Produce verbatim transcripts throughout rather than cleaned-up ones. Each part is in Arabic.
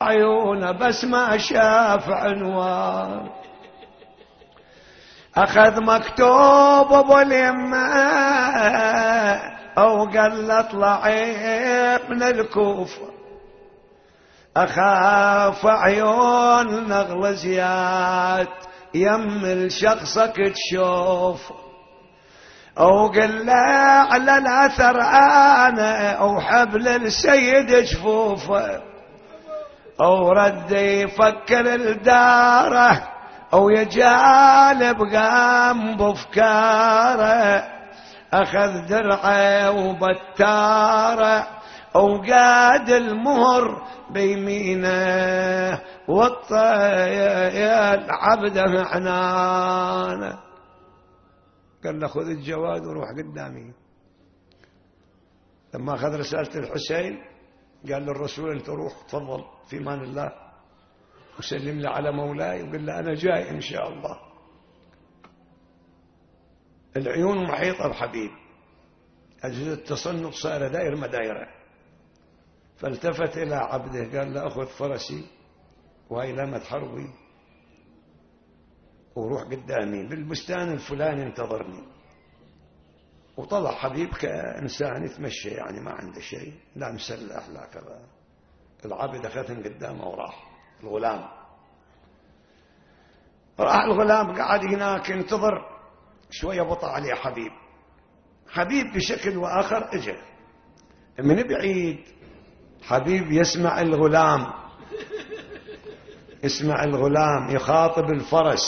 عيونه بس ما شاف عنوان. أخذ مكتوب أبو اليمة أو قال له اطلعي من الكوفة، أخاف عيون نغل زياد يمل شخصك تشوف، أو قل له على الأثر أنا أو حبل السيد جفوفه، أو رد يفكر الداره أو يجالب قام بفكاره، أخذ درعه وبتاره أو قاد المهر بيمينه والطيل عبده عنانه. قال له خذ الجواد وروح قدامي. لما أخذ رسالة الحسين قال للرسول أنت روح تفضل في امان الله وسلم لي على مولاي وقال له أنا جاي إن شاء الله. العيون محيطة بحبيب، أجهزة التصنف صار دائر مدايرة، فالتفت إلى عبده قال له أخذ فرسي وهي لامة حربي وروح قدامي بالبستان الفلاني انتظرني. وطلع حبيب كإنسان يتمشى يعني ما عنده شيء، لا مسلح لا كذا. العبد أخذهم قدامه وراح. الغلام راح، الغلام قاعد هناك ينتظر شوية بطأ عليه حبيب. حبيب بشكل وآخر اجى من بعيد. حبيب يسمع الغلام يسمع الغلام يخاطب الفرس،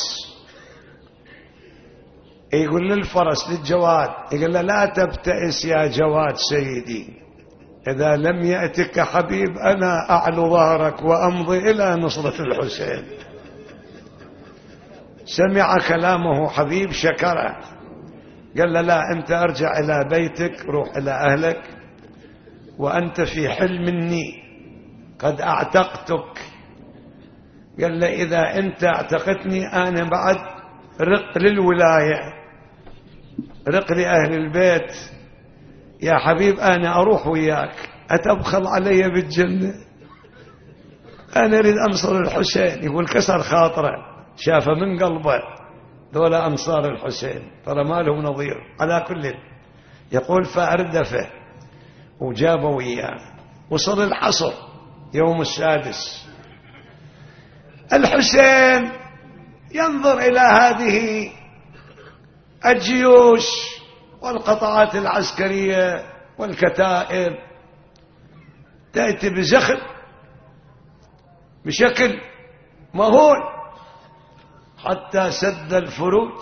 يقول للفرس للجواد يقول له لا تبتئس يا جواد سيدي، إذا لم يأتك حبيب أنا أعلو ظهرك وأمضي إلى نصرة الحسين. سمع كلامه حبيب شكره، قال له لا أنت أرجع إلى بيتك، روح إلى أهلك وأنت في حل مني قد أعتقتك. قال له إذا أنت اعتقتني أنا بعد رق للولاية، رق لأهل البيت يا حبيب، أنا أروح وياك، أتبخل علي بالجنة، أنا أريد أنصر الحسين. يقول كسر خاطره، شافه من قلبه دول أنصار الحسين ترى ما لهم نظير. على كل يقول فأردفه وجابه وياه. وصل العصر يوم السادس، الحسين ينظر إلى هذه الجيوش والقطاعات العسكرية والكتائب تأتي بزخم بشكل مهول حتى سد الفروج.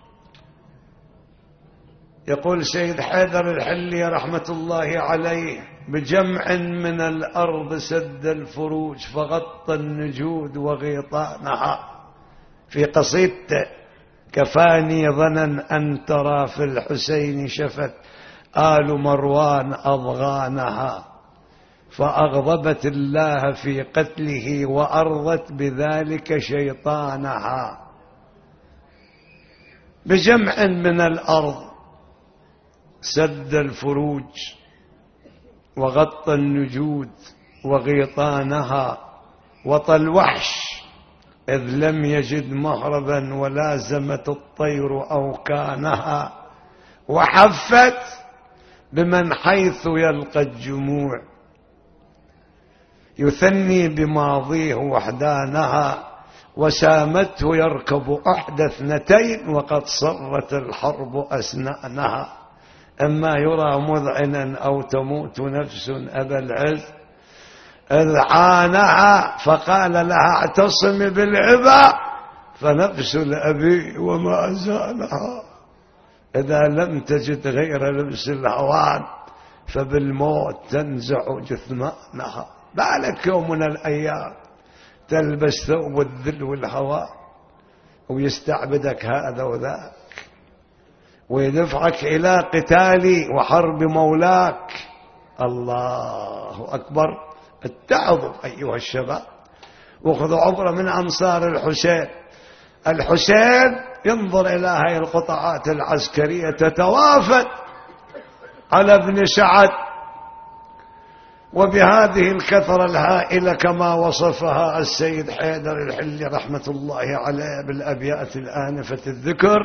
يقول سيد حيدر الحلي رحمة الله عليه بجمع من الأرض سد الفروج فغطى النجود وغيطانها، في قصيدته كفاني ظنا أن ترى في الحسين شفت آل مروان أضغانها، فأغضبت الله في قتله وأرضت بذلك شيطانها. بجمع من الأرض سد الفروج وغطى النجود وغيطانها، وطى الوحش إذ لم يجد مهربا ولازمت الطير أوكانها، وحفت بمن حيث يلقى الجموع يثني بماضيه وحدانها، وسامته يركب أحدى اثنتين وقد صرت الحرب أسنانها. أما يرى مذعنا أو تموت نفس أبا العز إذ عانها، فقال لها اعتصم بالعبا فنفس الأبي وما زانها، إذا لم تجد غير لبس الهوان فبالموت تنزع جثمانها. بالك يوم من الأيام تلبس ثوب الذل والهوان ويستعبدك هذا وذاك ويدفعك إلى قتال وحرب مولاك. الله أكبر. اتعظوا أيها الشباب وخذوا عبرة من أنصار الحسين. الحسين ينظر إلى هذه القطاعات العسكرية تتوافد على ابن سعد وبهذه الكثرة الهائلة كما وصفها السيد حيدر الحلي رحمة الله عليه بالأبيات الآنفة الذكر،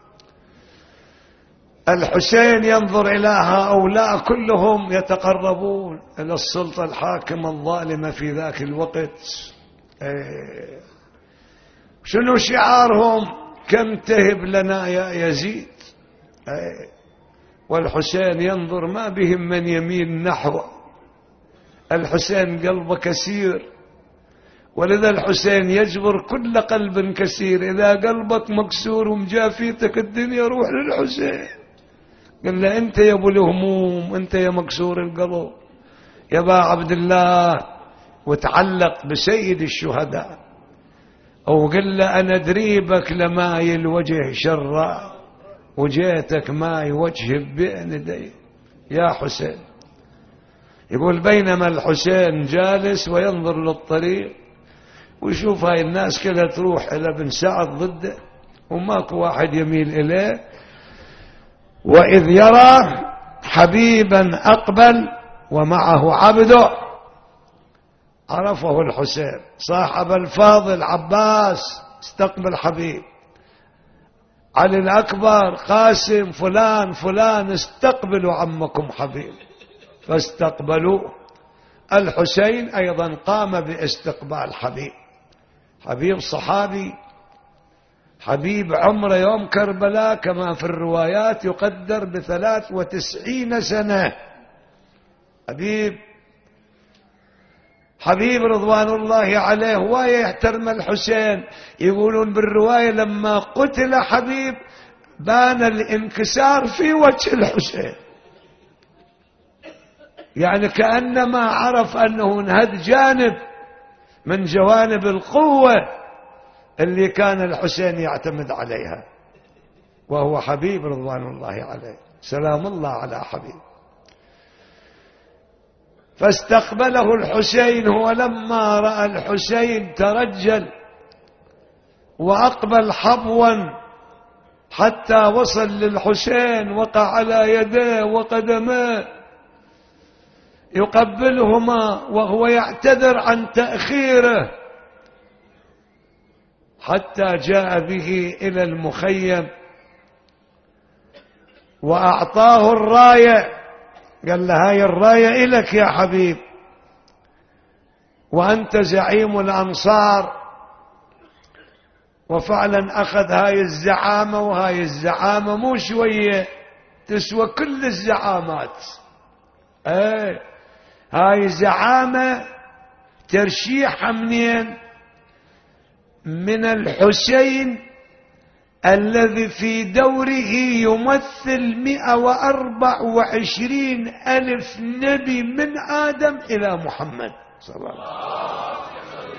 الحسين ينظر إلى هؤلاء كلهم يتقربون إلى السلطة الحاكمة الظالمة في ذاك الوقت. ايه شنو شعارهم؟ كم تهب لنا يا يزيد. ايه والحسين ينظر ما بهم من يميل نحوه، الحسين قلبه كسير، ولذا الحسين يجبر كل قلب كسير. إذا قلبك مكسور ومجافيتك الدنيا روح للحسين، قال له أنت يا أبو الهموم، أنت يا مكسور القلب يا أبا عبد الله، وتعلق بسيد الشهداء أو قل له أنا دريبك لماي الوجه شرا وجيتك ماي وجه بين يدي يا حسين. يقول بينما الحسين جالس وينظر للطريق ويشوف هاي الناس كلها تروح إلى بن سعد ضده وماكو واحد يميل إليه، وإذ يرى حبيبا أقبل ومعه عبده، عرفه الحسين صاحب الفاضل عباس استقبل حبيب، علي الأكبر قاسم فلان فلان استقبلوا عمكم حبيب، فاستقبلوا. الحسين أيضا قام باستقبال حبيب. حبيب صحابي، حبيب عمره يوم كربلاء كما في الروايات يقدر بثلاث وتسعين سنة. حبيب حبيب رضوان الله عليه هواية يحترم الحسين. يقولون بالرواية لما قتل حبيب بان الانكسار في وجه الحسين، يعني كأنما عرف أنه انهد جانب من جوانب القوة اللي كان الحسين يعتمد عليها، وهو حبيب رضوان الله عليه سلام الله على حبيب. فاستقبله الحسين، هو لما رأى الحسين ترجل وأقبل حبوا حتى وصل للحسين، وقع على يديه وقدميه يقبلهما وهو يعتذر عن تأخيره، حتى جاء به إلى المخيم وأعطاه الراية، قال له هاي الراية إلك يا حبيب وأنت زعيم الأنصار. وفعلا أخذ هاي الزعامة، وهاي الزعامة مو شوية تسوى كل الزعامات. ايه هاي زعامة ترشيحها منين؟ من الحسين الذي في دوره يمثل مئة وأربع وعشرين ألف نبي من آدم إلى محمد صلى الله عليه وسلم.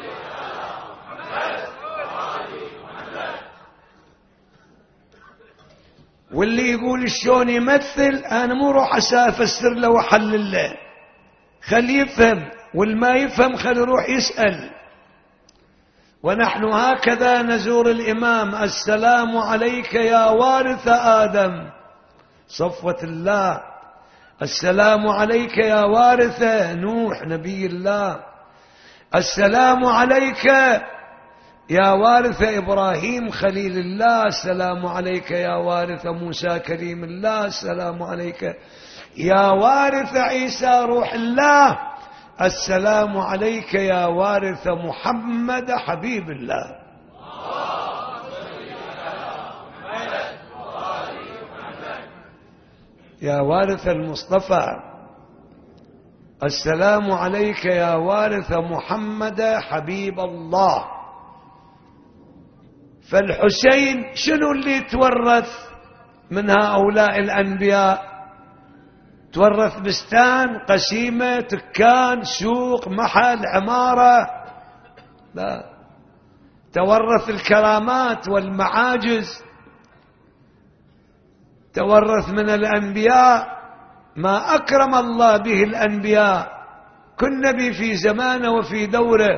واللي يقول شلون يمثل أنا مو روح أفسر له وحلل له، خليه يفهم، والما يفهم خليه يروح يسأل. ونحن هكذا نزور الإمام: السلام عليك يا وارث آدم صفوة الله، السلام عليك يا وارث نوح نبي الله، السلام عليك يا وارث إبراهيم خليل الله، السلام عليك يا وارث موسى كريم الله، السلام عليك يا وارث عيسى روح الله، السلام عليك يا وارث محمد حبيب الله. يا وارث المصطفى السلام عليك يا وارث محمد حبيب الله. فالحسين شنو اللي تورث من هؤلاء الأنبياء؟ تورث بستان، قسيمة، تكان، سوق، محل، عمارة؟ لا، تورث الكرامات والمعاجز، تورث من الأنبياء ما أكرم الله به الأنبياء، كل نبي في زمانه وفي دوره،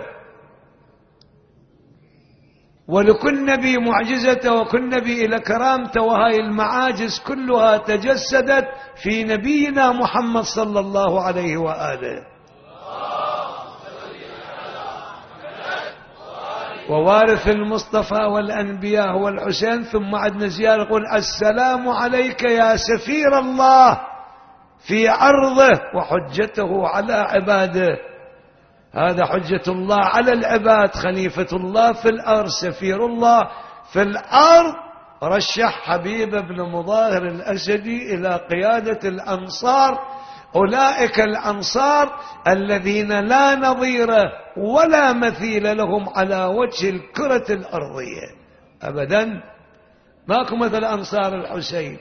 ولكل نبي معجزته وكل نبي إلى كرامته، وهاي المعاجز كلها تجسدت في نبينا محمد صلى الله عليه وآله. ووارث المصطفى والأنبياء هو الحسين. ثم عندنا زيارة يقول السلام عليك يا سفير الله في عرضه وحجته على عباده. هذا حجة الله على العباد، خليفة الله في الأرض، سفير الله في الأرض. رشح حبيب بن مظاهر الأسدي إلى قيادة الأنصار، أولئك الأنصار الذين لا نظير ولا مثيل لهم على وجه الكرة الأرضية أبدا. ماكو مثل أنصار الحسين،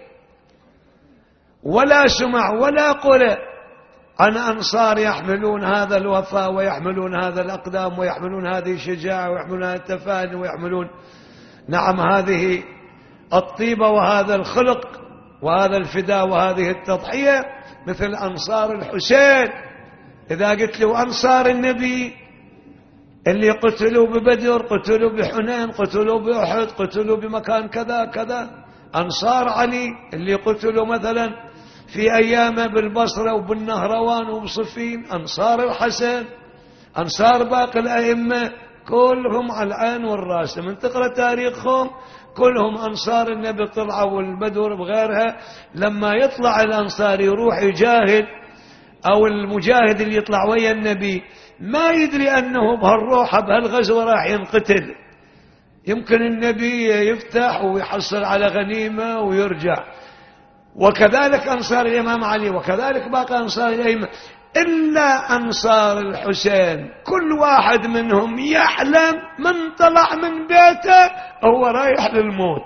ولا سمع ولا قرأ عن أنصار يحملون هذا الوفاء ويحملون هذا الأقدام ويحملون هذه الشجاعة ويحملون هذا التفاني ويحملون نعم هذه الطيبة وهذا الخلق وهذا الفداء وهذه التضحية مثل أنصار الحسين. إذا قلت له أنصار النبي اللي قتلوا ببدر، قتلوا بحنين، قتلوا بأحد، قتلوا بمكان كذا كذا. أنصار علي اللي قتلوا مثلا في أيامه بالبصرة وبالنهروان وبصفين. أنصار الحسن، أنصار باقي الأئمة كلهم على العين والراس. من تقرأ تاريخهم كلهم أنصار النبي طلعوا والبدر بغيرها. لما يطلع الأنصار يروح يجاهد، أو المجاهد اللي يطلع ويا النبي ما يدري أنه بهالروحة بهالغزوة راح ينقتل. يمكن النبي يفتح ويحصل على غنيمة ويرجع. وكذلك أنصار الإمام علي، وكذلك باقي أنصار الأئمة، إلا أنصار الحسين كل واحد منهم يحلم من طلع من بيته هو رايح للموت،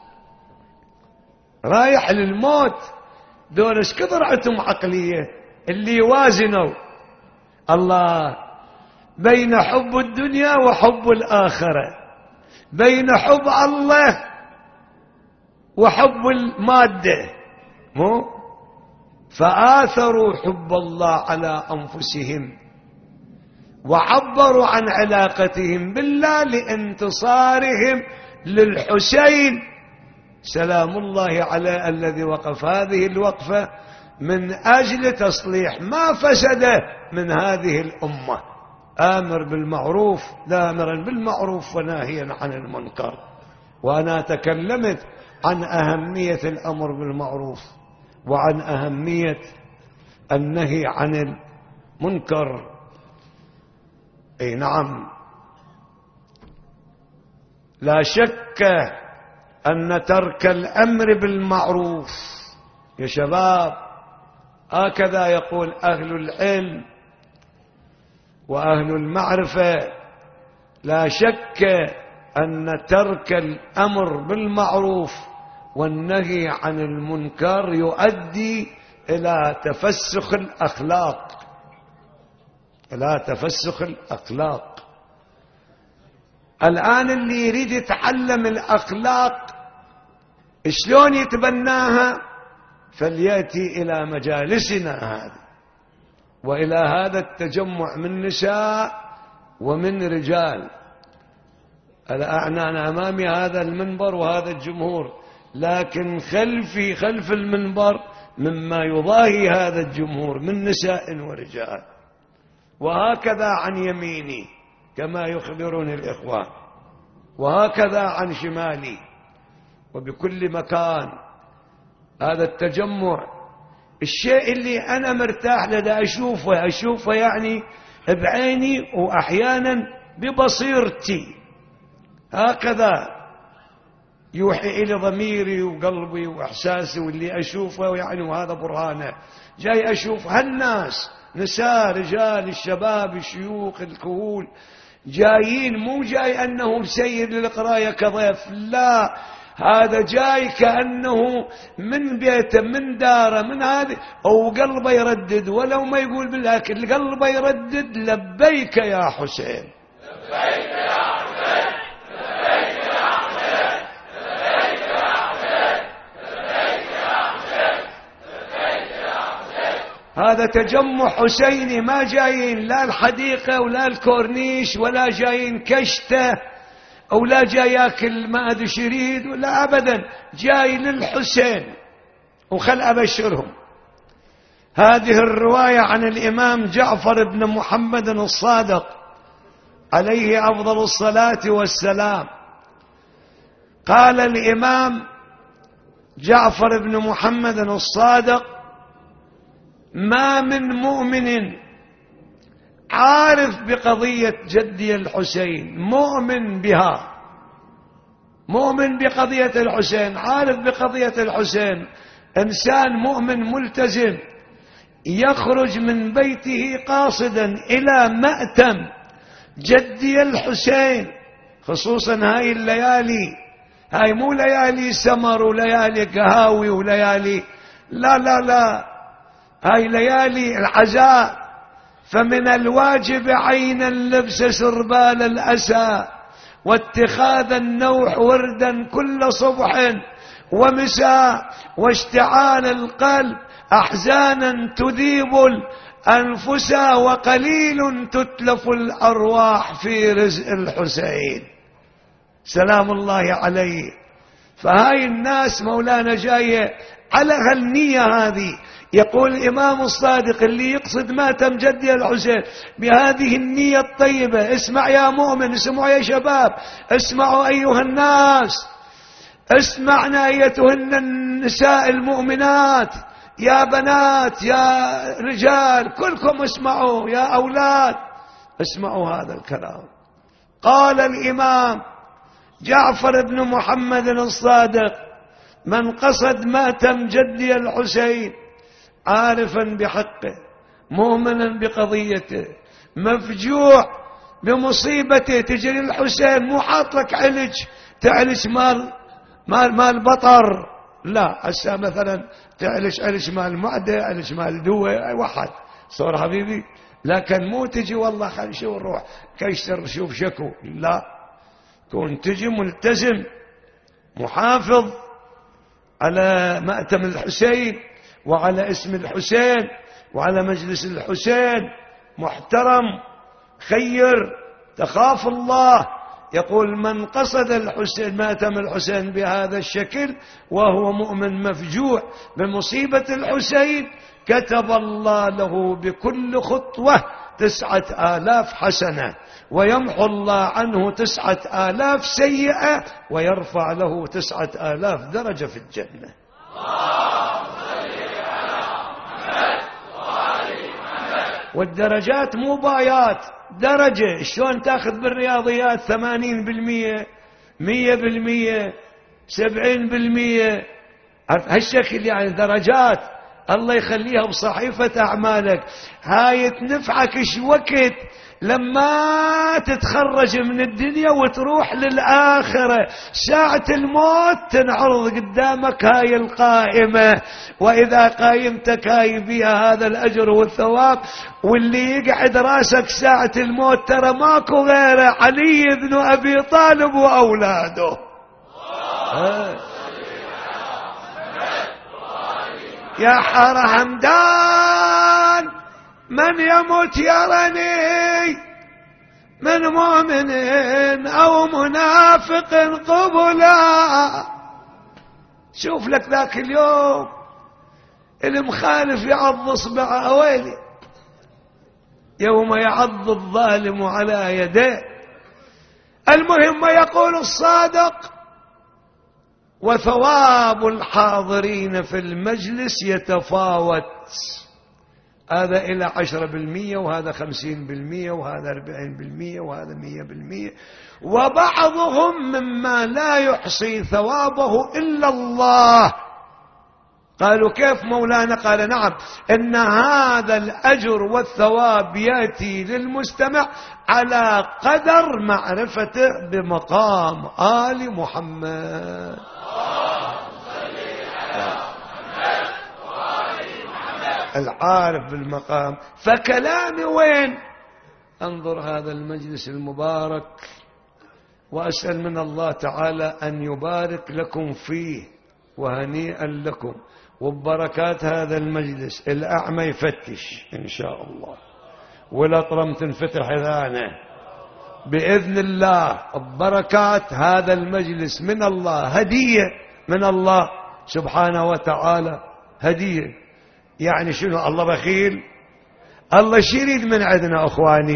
رايح للموت. دول ايش كثر عندهم عقلية اللي يوازنوا الله بين حب الدنيا وحب الآخرة، بين حب الله وحب المادة. مو فآثروا حب الله على أنفسهم وعبروا عن علاقتهم بالله لانتصارهم للحسين سلام الله عليه، الذي وقف هذه الوقفة من أجل تصليح ما فسد من هذه الأمة، آمر بالمعروف دامرا بالمعروف وناهيا عن المنكر. وأنا تكلمت عن أهمية الأمر بالمعروف وعن أهمية النهي عن المنكر. أي نعم، لا شك أن ترك الأمر بالمعروف يا شباب، هكذا يقول أهل العلم وأهل المعرفة، لا شك أن ترك الأمر بالمعروف والنهي عن المنكر يؤدي إلى تفسخ الأخلاق، إلى تفسخ الأخلاق. الآن اللي يريد يتعلم الأخلاق شلون يتبناها فليأتي إلى مجالسنا هذه وإلى هذا التجمع من نساء ومن رجال. أنا أمامي هذا المنبر وهذا الجمهور، لكن خلفي خلف المنبر مما يضاهي هذا الجمهور من نساء ورجال، وهكذا عن يميني كما يخبرني الإخوان، وهكذا عن شمالي، وبكل مكان. هذا التجمع الشيء اللي أنا مرتاح لدى أشوفه أشوفه يعني بعيني وأحيانا ببصيرتي، هكذا يوحي إلى ضميري وقلبي وإحساسي واللي أشوفه يعني. وهذا برهانه جاي أشوف هالناس نساء رجال الشباب الشيوخ الكهول جايين، مو جاي أنه سير للقراية كضيف، لا، هذا جاي كأنه من بيته من داره من هذه، أو قلبه يردد ولو ما يقول بالأكل، قلبه يردد لبيك يا حسين، لبيك يا حسين، لبيك يا حسين، لبيك يا حسين، لبيك يا حسين، لبيك يا حسين. هذا تجمع حسيني، ما جايين لا الحديقة ولا الكورنيش ولا جايين كشته أو لا جاي ياكل ما أدري شريد ولا أبدا، جاي للحسين. وخل أبشرهم، هذه الرواية عن الإمام جعفر بن محمد الصادق عليه أفضل الصلاة والسلام. قال الإمام جعفر بن محمد الصادق: ما من مؤمن عارف بقضية جدي الحسين، مؤمن بها، مؤمن بقضية الحسين، عارف بقضية الحسين، إنسان مؤمن ملتزم، يخرج من بيته قاصدا إلى مأتم جدي الحسين، خصوصا هاي الليالي، هاي مو ليالي سمر وليالي قهاوي وليالي، لا لا لا، هاي ليالي العزاء. فمن الواجب عينا لبس سربال الأسى واتخاذ النوح وردا كل صبح ومساء، واشتعال القلب أحزانا تذيب الأنفس، وقليل تتلف الأرواح في رزق الحسين سلام الله عليه. فهاي الناس مولانا جاية على هالنية هذه. يقول الإمام الصادق: اللي يقصد ماتم جدي الحسين بهذه النية الطيبة، اسمع يا مؤمن، اسمعوا يا شباب، اسمعوا أيها الناس، اسمعنا أيتهن النساء المؤمنات، يا بنات يا رجال كلكم اسمعوا، يا أولاد اسمعوا هذا الكلام. قال الإمام جعفر بن محمد الصادق: من قصد ماتم جدي الحسين عارفا بحقه، مؤمنا بقضيته، مفجوع بمصيبته، تجري الحسين مو حاط لك علج تعلج مال مال مال بطر، لا، هسه مثلا تعلج علج مال معده، علج مال دوه، واحد صور حبيبي، لكن مو تجي والله خلي نشوف نروح كيشتر شوف شكو، لا، كون تجي ملتزم محافظ على مأتم الحسين وعلى اسم الحسين وعلى مجلس الحسين، محترم، خير، تخاف الله. يقول: من قصد الحسين ماتم الحسين بهذا الشكل وهو مؤمن مفجوع بمصيبة الحسين، كتب الله له بكل خطوة تسعة آلاف حسنة، ويمحو الله عنه تسعة آلاف سيئة، ويرفع له تسعة آلاف درجة في الجنة. والدرجات مو بايات، درجة شلون تاخذ بالرياضيات ثمانين بالمية، مية بالمية، سبعين بالمية، هالشكل يعني درجات الله يخليها بصحيفة أعمالك. هاي تنفعك ش وقت لما تتخرج من الدنيا وتروح للآخرة، ساعة الموت تنعرض قدامك هاي القائمة، وإذا قايمتك هاي بها هذا الأجر والثواب، واللي يقعد راسك ساعة الموت ترى ماكو غيره علي بن أبي طالب وأولاده. يا حار حمدان من يموت يرني من مؤمن أو منافق قبلا. شوف لك ذاك اليوم المخالف يعض اصبعه، ويلي يوم يعض الظالم على يديه. المهم يقول الصادق: وثواب الحاضرين في المجلس يتفاوت، هذا إلى عشرة بالمية، وهذا خمسين بالمية، وهذا أربعين بالمية، وهذا مية بالمية، وبعضهم مما لا يحصي ثوابه إلا الله. قالوا: كيف مولانا؟ قال: نعم، إن هذا الأجر والثواب يأتي للمستمع على قدر معرفته بمقام آل محمد. العارف بالمقام. فكلامي وين؟ انظر هذا المجلس المبارك، وأسأل من الله تعالى أن يبارك لكم فيه، وهنيئا لكم وببركات هذا المجلس. الأعمى يفتش إن شاء الله، والأطرم تنفتح إذانه بإذن الله، ببركات هذا المجلس من الله، هدية من الله سبحانه وتعالى، هدية. يعني شنو؟ الله بخيل؟ الله شريد من عندنا أخواني؟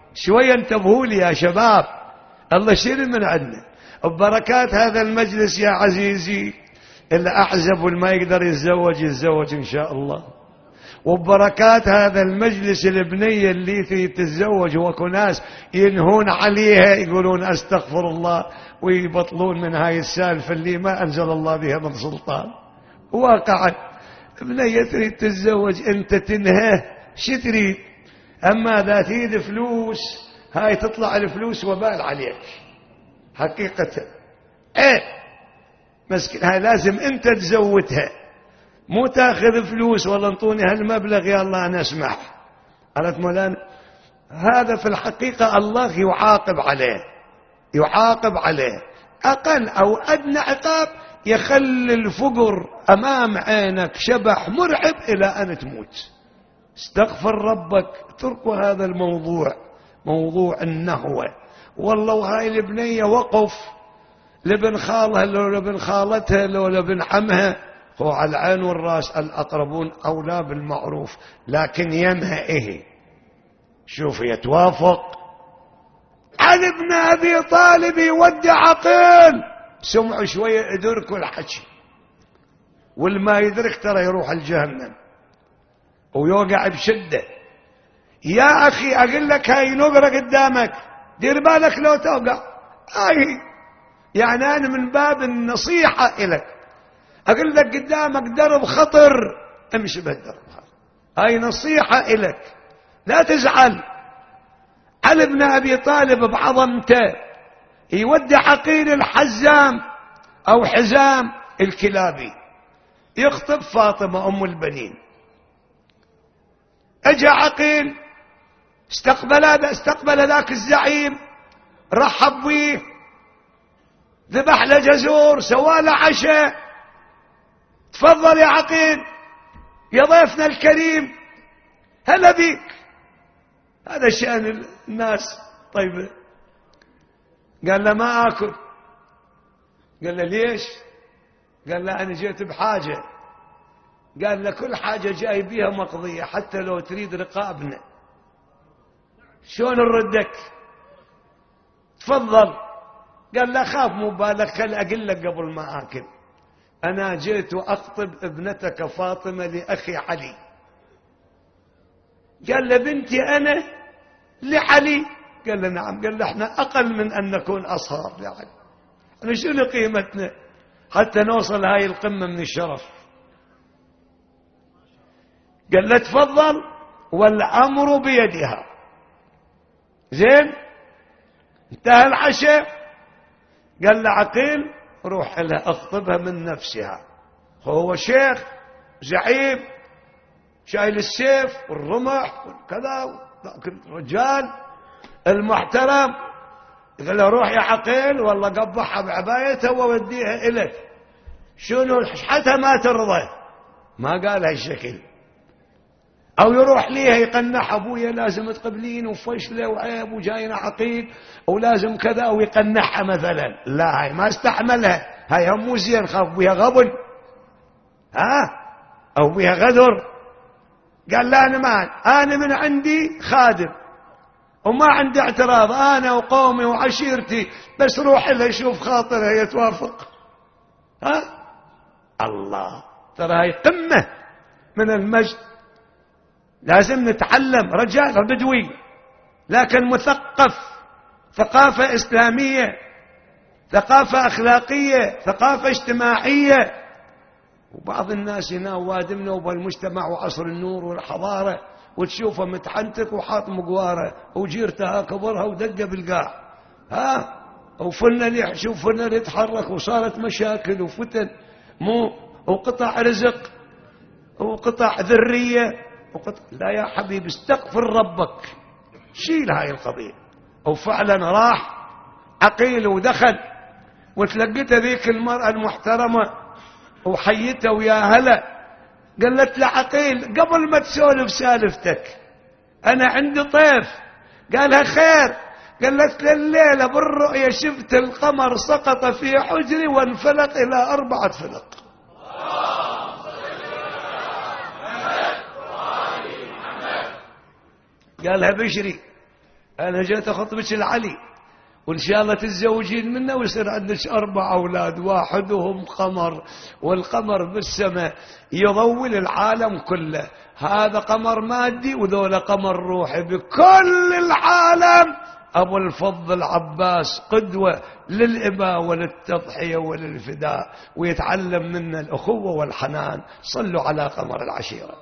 شوية انتبهوا لي يا شباب، الله شيل من عندنا. ببركات هذا المجلس يا عزيزي اللي أحزب والما يقدر يتزوج يتزوج إن شاء الله. وببركات هذا المجلس البنية اللي تتزوج وكو ناس ينهون عليها يقولون أستغفر الله ويبطلون من هاي السالفة اللي ما أنزل الله بها من سلطان. واقعا بنية تريد تتزوج أنت تنهى شي تريد، أما إذا تريد فلوس هاي تطلع الفلوس وبال عليك حقيقة. ايه مسكين هاي لازم أنت تزودها، مو تاخذ فلوس والله انطوني هالمبلغ يا الله أنا أسمح. قالت مولانا هذا في الحقيقة الله يعاقب عليه، يعاقب عليه أقل أو أدنى عقاب يخلي الفقر أمام عينك شبح مرعب إلى أن تموت. استغفر ربك، اتركوا هذا الموضوع، موضوع النهوة. والله وهاي البنية وقف لابن خالها لو لابن خالتها لو لابن عمها، هو على العين والراس، الأقربون أولى بالمعروف، لكن يمها إيه؟ شوف يتوافق. علي بن أبي طالب يودع عقيل، سمعوا شوية يدركوا الحكي، والما يدرك ترى يروح الجهنم ويوقع بشدة. يا أخي أقول لك هاي نقرة قدامك دير بالك لو توقع، هاي يعني أنا من باب النصيحة إلك أقول لك قدامك درب خطر امشي بهالدرب، هاي نصيحة إلك لا تزعل. علي بن أبي طالب بعظمته يودع عقيل الحزام أو حزام الكلابي يخطب فاطمة أم البنين. اجى عقيل استقبل استقبل ذاك الزعيم، رحب بيه، ذبح له جزور، سوى له عشاء. تفضل يا عقيل يا ضيفنا الكريم، هلا بيك. هذا شأن الناس. طيب قال له ما آكل. قال له ليش؟ قال له أنا جيت بحاجة. قال له كل حاجة جاي بيها مقضية حتى لو تريد رقابنا. شلون نردك؟ تفضل. قال له خاف مو بالك، خل أقول لك قبل ما آكل، أنا جيت وأخطب ابنتك فاطمة لأخي علي. قال له بنتي أنا لعلي؟ قال له نعم. قال له احنا أقل من أن نكون أصهار لعلي، احنا شنو قيمتنا حتى نوصل هاي القمة من الشرف؟ قال له تفضل والأمر بيدها. زين انتهى العشاء. قال له عقيل روح لها اخطبها من نفسها، هو شيخ زعيم شايل السيف والرمح والكذا، لكن الرجال المحترم. قال له روح يا عقيل والله قبحها بعبايته ووديها إليك. شنو حتى ما ترضى؟ ما قال هالشكل. أو يروح ليها يقنح أبويا لازم تقبلين وفشلة وعيب وجاينا عقيل ولازم كذا، أو يقنحها مثلا. لا هاي ما استحملها، هاي هم مو زين، خاف بيها غبن ها أو بيها غدر. قال لا أنا ما أنا من عندي خادم وما عندي اعتراض، أنا وقومي وعشيرتي، بس روح لها شوف خاطرها يتوافق. ها الله، ترى هاي قمة من المجد. لازم نتعلم، رجال بدوي لكن مثقف، ثقافة إسلامية، ثقافة أخلاقية، ثقافة اجتماعية. وبعض الناس هنا وادمنا وبالمجتمع وعصر النور والحضارة وتشوفه متحنتك وحاط مقواره وجيرتها كبرها ودقه بالقاع، ها وفلنا اللي يشوف فلنا اللي يتحرك، وصارت مشاكل وفتن مو وقطع رزق وقطع ذرية وقطع. لا يا حبيبي استغفر ربك، شيل هاي القضية. وفعلا راح عقيل ودخل وتلقيت ذيك المرأة المحترمة وحيته ويا هلا. قالت له عقيل قبل ما تسولف سالفتك أنا عندي طيف. قالها خير. قالت له الليلة بالرؤية شفت القمر سقط في حجري وانفلق إلى أربعة فلق. قالها بشري أنا جيت أخطبك العلي وإن شاء الله تتزوجين منه ويصير عندك أربع أولاد واحدهم قمر، والقمر بالسماء يضوي العالم كله. هذا قمر مادي وذولا قمر روحي بكل العالم. أبو الفضل عباس قدوة للإباء وللتضحية وللفداء، ويتعلم منا الأخوة والحنان. صلوا على قمر العشيرة.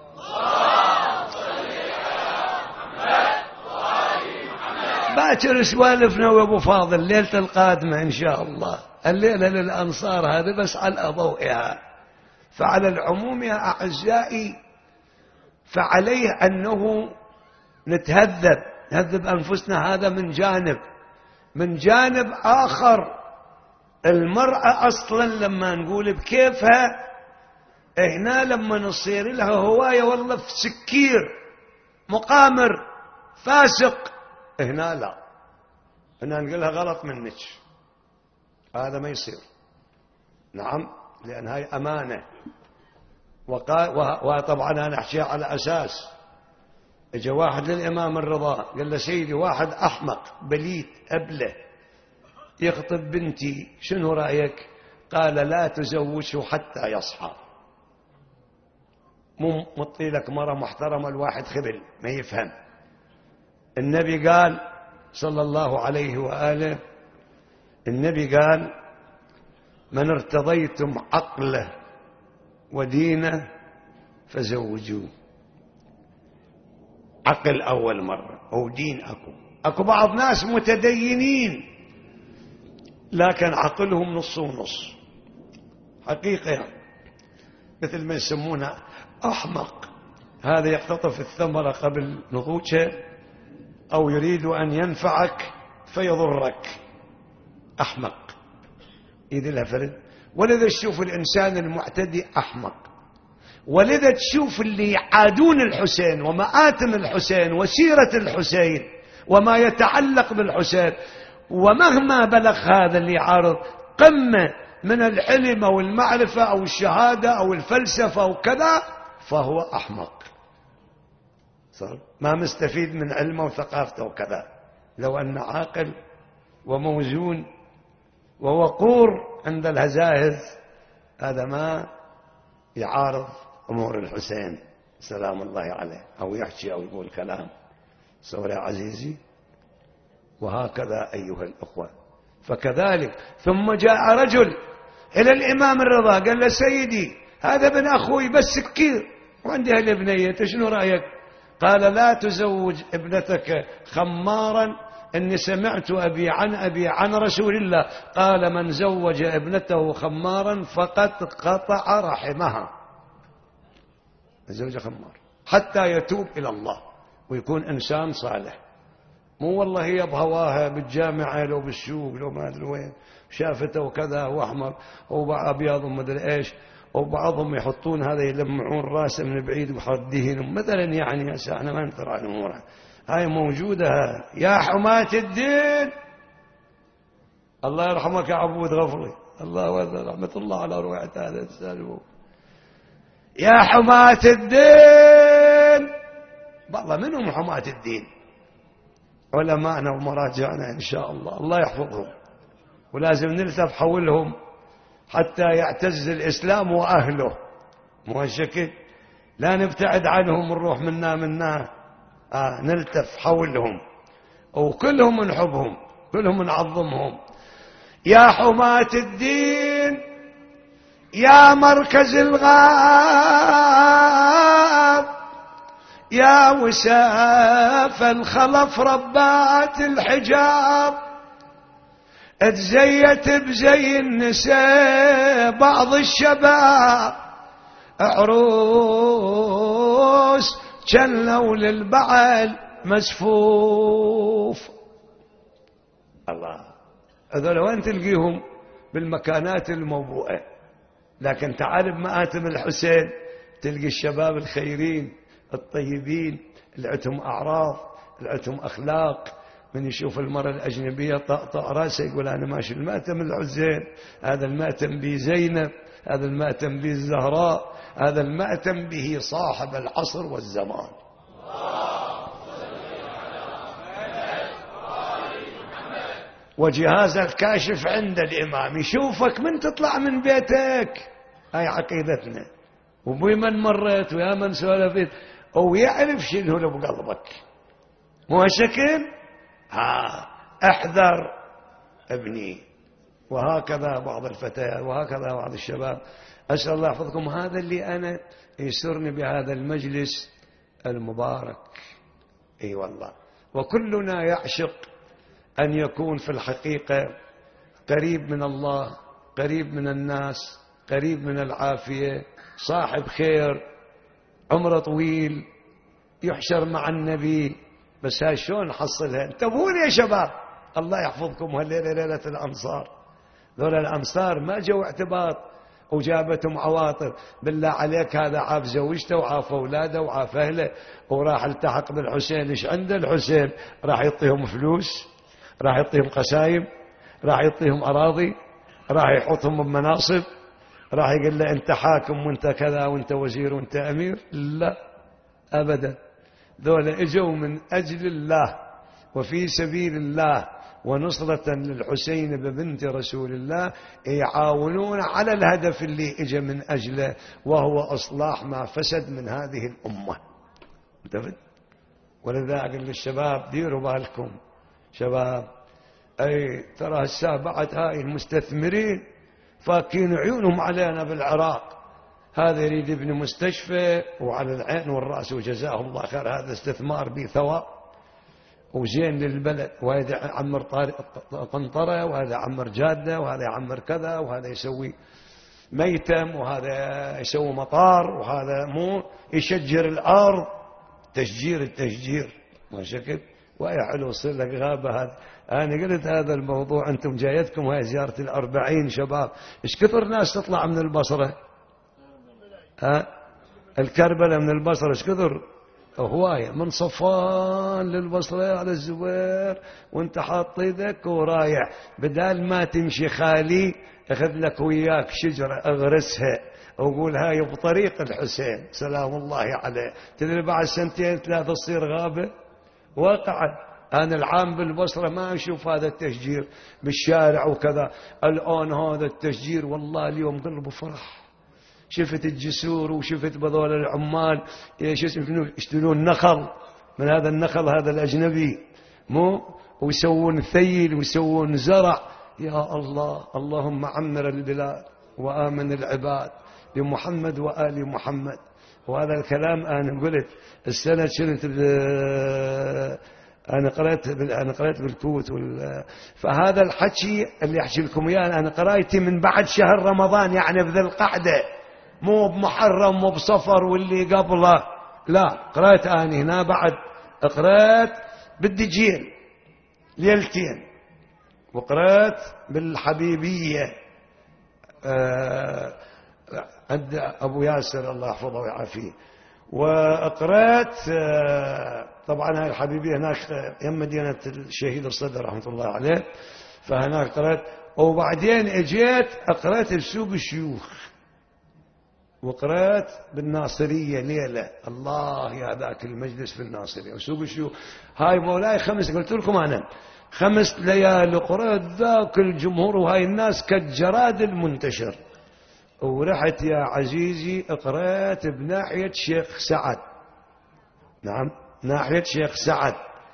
باكر سوالفنا وابو فاضل ليلة القادمة ان شاء الله. الليلة للأنصار هذا بس على ضوئها. فعلى العموم يا أعزائي فعليه أنه نتهذب نهذب أنفسنا. هذا من جانب. من جانب آخر المرأة أصلا لما نقول بكيفها هنا لما نصير لها هواية والله في سكير مقامر فاسق هنا لا، هنا نقول لها غلط منك، هذا ما يصير. نعم، لأن هاي أمانة. وطبعا أنا أحكي على أساس اجى واحد للإمام الرضا قال له سيدي واحد أحمق بليد أبله يخطب بنتي شنو رأيك؟ قال لا تزوجه حتى يصحى. مو مطي لك مرة محترمة الواحد خبل ما يفهم. النبي قال صلى الله عليه وآله، النبي قال من ارتضيتم عقله ودينه فزوجوه. عقل أول مرة أو دين. أكو أكو بعض ناس متدينين لكن عقلهم نص ونص حقيقة يعني. مثل ما يسمونها أحمق، هذا يقتطف الثمرة قبل نضوجها أو يريد أن ينفعك فيضرك. أحمق إذا لها فرد. ولذا تشوف الإنسان المعتدي أحمق. ولذا تشوف اللي يعادون الحسين ومآتم الحسين وسيرة الحسين وما يتعلق بالحسين، ومهما بلغ هذا اللي يعارض قمة من العلم أو المعرفة أو الشهادة أو الفلسفة أو كذا، فهو أحمق صار ما مستفيد من علمه وثقافته وكذا. لو أن عاقل وموزون ووقور عند الهزائز هذا ما يعارض أمور الحسين سلام الله عليه أو يحكي أو يقول كلام. صور يا عزيزي. وهكذا أيها الأخوة. فكذلك ثم جاء رجل إلى الإمام الرضا قال له سيدي هذا ابن أخوي بس سكير وعندي هالابنية شنو رأيك؟ قال لا تزوج ابنتك خمارا إني سمعت أبي عن أبي عن رسول الله قال من زوج ابنته خمارا فقد قطع رحمها. الزوجة خمار حتى يتوب إلى الله ويكون إنسان صالح. مو والله هي بهواها بالجامعة لو بالسوق لو ما أدري وين شافته وكذا وأحمر وأبيض وما أدري إيش، وبعضهم يحطون هذا يلمعون راسه من بعيد وحدهن مثلا. يعني هسه احنا ما نقدر على الأمور هاي موجودة. يا حماة الدين الله يرحمك يا عبود غفري الله وذا رحمة الله على روعة هذا السالو. يا حماة الدين والله منهم حماة الدين علماءنا ومراجعنا إن شاء الله الله يحفظهم، ولازم نلتف حولهم حتى يعتز الإسلام وأهله. مو هالشكل لا نبتعد عنهم ونروح منا منا آه نلتف حولهم وكلهم نحبهم كلهم نعظمهم. يا حماة الدين يا مركز الغاب يا وسافا خلف ربات الحجاب اتزيت بزي النساء بعض الشباب عروس جلوا للبعل مسفوف. الله هذول وين تلقيهم؟ بالمكانات الموبوءة. لكن تعال بمآتم الحسين تلقي الشباب الخيرين الطيبين اللي عندهم أعراض اللي عندهم أخلاق. من يشوف المرأة الأجنبية طأطأ راسه يقول أنا ماشي المأتم الحسين، هذا المأتم به زينب، هذا المأتم به الزهراء، هذا المأتم به صاحب العصر والزمان. وجهاز الكاشف عند الإمام يشوفك من تطلع من بيتك. هاي عقيدتنا. وبمن مريت ويا من سولفت ويعرف شنو اللي بقلبك، مو هالشكل. ها احذر ابني. وهكذا بعض الفتيات وهكذا بعض الشباب. أسأل الله يحفظكم. هذا اللي أنا يسرني بهذا المجلس المبارك. اي والله. وكلنا يعشق أن يكون في الحقيقة قريب من الله، قريب من الناس، قريب من العافية، صاحب خير، عمره طويل، يحشر مع النبي. بس هاي شلون نحصلها؟ انتبهون يا شباب، الله يحفظكم. هالليلة ليلة الأنصار، ذولا الأنصار ما جو اعتباط وجابتهم عواطف. بالله عليك هذا عاف زوجته وعاف أولاده وعاف أهله وراح التحق بالحسين. إيش عنده الحسين؟ راح يعطيهم فلوس، راح يعطيهم قسايم، راح يعطيهم أراضي، راح يحطهم بمناصب، راح يقول له أنت حاكم وأنت كذا وأنت وزير وأنت أمير. لا أبدا. ذولا اجوا من أجل الله وفي سبيل الله ونصرة للحسين ببنت رسول الله، يعاونون على الهدف اللي اجى من أجله، وهو إصلاح ما فسد من هذه الأمة. انتبه. ولذا أقول للشباب ديروا بالكم شباب. أي ترى هسه بعد هاي المستثمرين فاكين عيونهم علينا بالعراق. هذا يريد يبني مستشفى وعلى العين والرأس وجزاه الله خير، هذا استثمار به ثواب وزين للبلد. وهذا يعمر قنطرة، وهذا يعمر جادة، وهذا يعمر كذا، وهذا يسوي ميتم، وهذا يسوي مطار، وهذا مو يشجر الأرض. تشجير التشجير ما شكل. ويا حلو يصير لك غابة. هذا أنا قلت هذا الموضوع أنتم جايتكم هاي زيارة الأربعين شباب. إيش كثر ناس تطلع من البصرة؟ ها الكربلة من البصرة إيش كثر؟ هواية. من صفان للبصرة على الزبير وانت حاط يدك ورايح، بدال ما تمشي خالي اخذ لك وياك شجرة اغرسها وقول هاي بطريق الحسين سلام الله عليه. تدري بعد سنتين ثلاثة تصير غابة. واقعا أنا العام بالبصرة ما أشوف هذا التشجير بالشارع وكذا. الآن هذا التشجير والله اليوم قلبه فرح. شفت الجسور وشفت بذول العمال يشترون نخل من هذا النخل هذا الأجنبي مو، ويسوون ثيل ويسوون زرع. يا الله اللهم عمر البلاد وآمن العباد بمحمد وآل محمد. وهذا الكلام أنا قلت السنة شلت أنا قرأت أنا قرأت بالكوت وال... فهذا الحكي اللي أحكي لكم إياه أنا قرأتي من بعد شهر رمضان، يعني بذي القعدة، مو بمحرم مو بصفر واللي قبله. لا قرأت أنا هنا بعد قرأت بالدجيل ليلتين، وقرأت بالحبيبية آه عند أبو ياسر الله يحفظه ويعافيه. وقرأت طبعا هاي الحبيبية هناك يم مدينة الشهيد الصدر رحمة الله عليه، فهناك قرأت. وبعدين اجيت قرأت بسوق الشيوخ، وقرأت بالناصرية ليلة. الله يا ذاك المجلس في الناصرية وسوق الشيوخ. هاي مولاي خمس، قلت لكم أنا خمس ليالي قرأت ذاك الجمهور وهاي الناس كالجراد المنتشر. ورحت يا عزيزي قرأت بناحية شيخ سعد. نعم ناحية شيخ سعد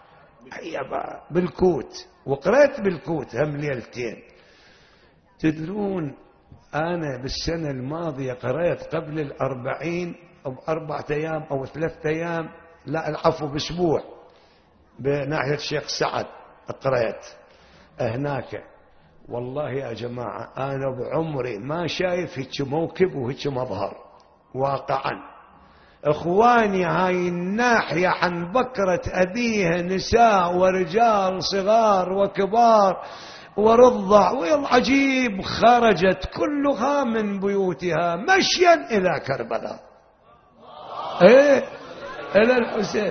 بالكوت، وقرأت بالكوت هم ليلتين. تدرون أنا بالسنة الماضية قرأت قبل الأربعين أو أربعة أيام أو ثلاثة أيام، لا العفو بأسبوع، بناحية شيخ سعد قرأت هناك. والله يا جماعة أنا بعمري ما شايف هيك موكب وهيك مظهر واقعا. إخواني هاي الناحية عن بكرة أبيها نساء ورجال صغار وكبار ورضع، والعجيب خرجت كلها من بيوتها مشيا إلى كربلاء، إيه إلى الحسين.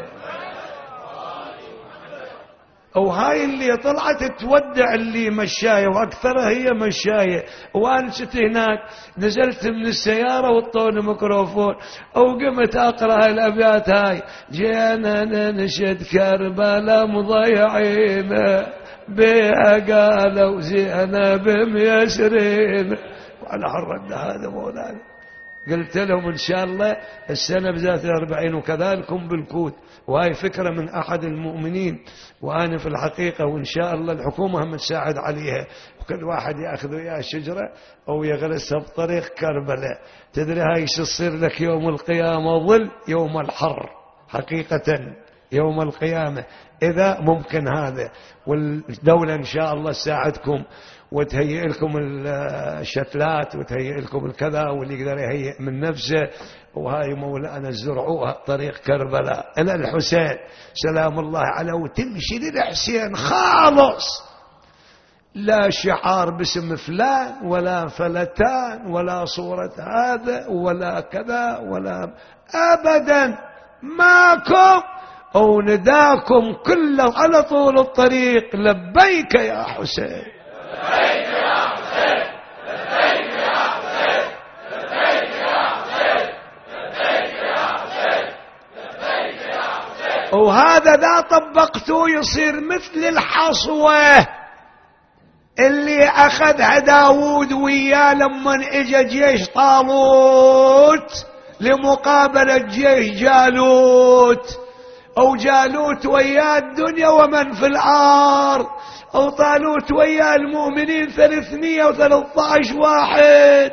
وهاي اللي طلعت تودع اللي مشاية، وأكثرها هي مشاية. وأنا شت هناك نزلت من السيارة وطوني ميكروفون وقمت أقرأ الأبيات هاي. جينا ننشد كربلاء مضيعين بها قالوا زينب ميسرين وعلى حرد هذا مولانا. قلت لهم إن شاء الله السنة بذات الأربعين وكذلكم بالكوت، وهي فكرة من أحد المؤمنين وأنا في الحقيقة، وإن شاء الله الحكومة هم تساعد عليها، وكل واحد يأخذ وياه شجرة أو يغرسها بطريق كربلاء. تدري هاي تصير لك يوم القيامة ظل يوم الحر حقيقة يوم القيامة، إذا ممكن هذا. والدولة إن شاء الله تساعدكم وتهيئ لكم الشتلات وتهيئ لكم الكذا، واللي يقدر يهيئ من نفسه. وهاي مولانا زرعوها طريق كربلاء إلى الحسين سلام الله عليه، وتمشي للحسين خالص، لا شعار باسم فلان ولا فلتان ولا صورة هذا ولا كذا ولا أبدا ماكم، أو نداكم كله على طول الطريق لبيك يا حسين، لبيك يا حسين، لبيك يا حسين، لبيك يا حسين، لبيك يا حسين، لبيك يا حسين. وهذا ذا طبقته يصير مثل الحصوة اللي أخذها داود وياه لما اجى جيش طالوت لمقابلة جيش جالوت، أو جالوت وياه الدنيا ومن في الأرض، أو طالوت وياه المؤمنين ثلاثمية وثلاثة عشر واحد،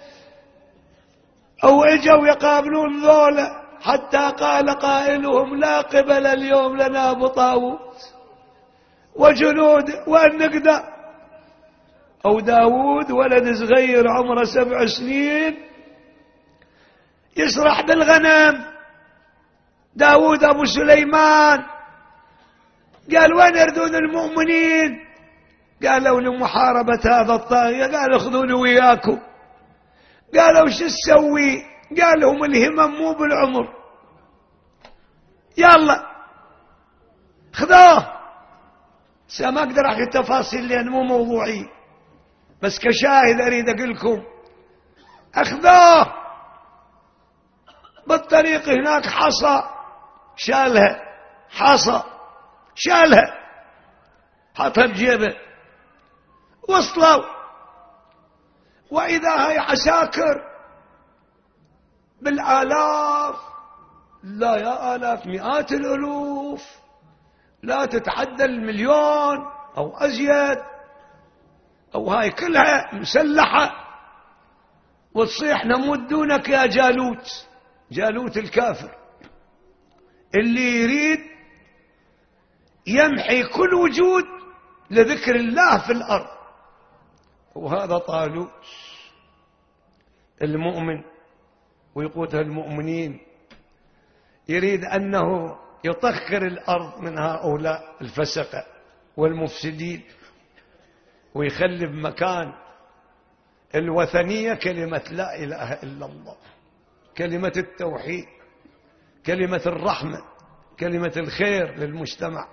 أو اجوا يقابلون ذولا حتى قال قائلهم لا قبل اليوم لنا أبو طاووس وجنود وأن نقدر. أو داود ولد صغير عمره سبع سنين يسرح بالغنم، داود أبو سليمان، قال وين يردون المؤمنين؟ قالوا لمحاربة هذا الطاغية، قال خذوني وياكم. قالوا شو تسوي؟ قال لهم الهمم مو بالعمر، يلا خذوه. ما اقدر احكي التفاصيل لان مو موضوعي، بس كشاهد اريد اقول لكم اخذوه. بالطريق هناك حصى شالها، حصى شالها حطها بجيبه، وصلوا واذا هاي عساكر بالالاف، لا يا الاف، مئات الالوف، لا تتعدى المليون او ازيد، او هاي كلها مسلحة، وتصيح نموت دونك يا جالوت. جالوت الكافر اللي يريد يمحي كل وجود لذكر الله في الأرض. وهذا طالوت المؤمن ويقودها المؤمنين، يريد أنه يطهر الأرض من هؤلاء الفسقة والمفسدين، ويخلي بمكان الوثنية كلمة لا إله إلا الله، كلمة التوحيد، كلمة الرحمة، كلمة الخير للمجتمع.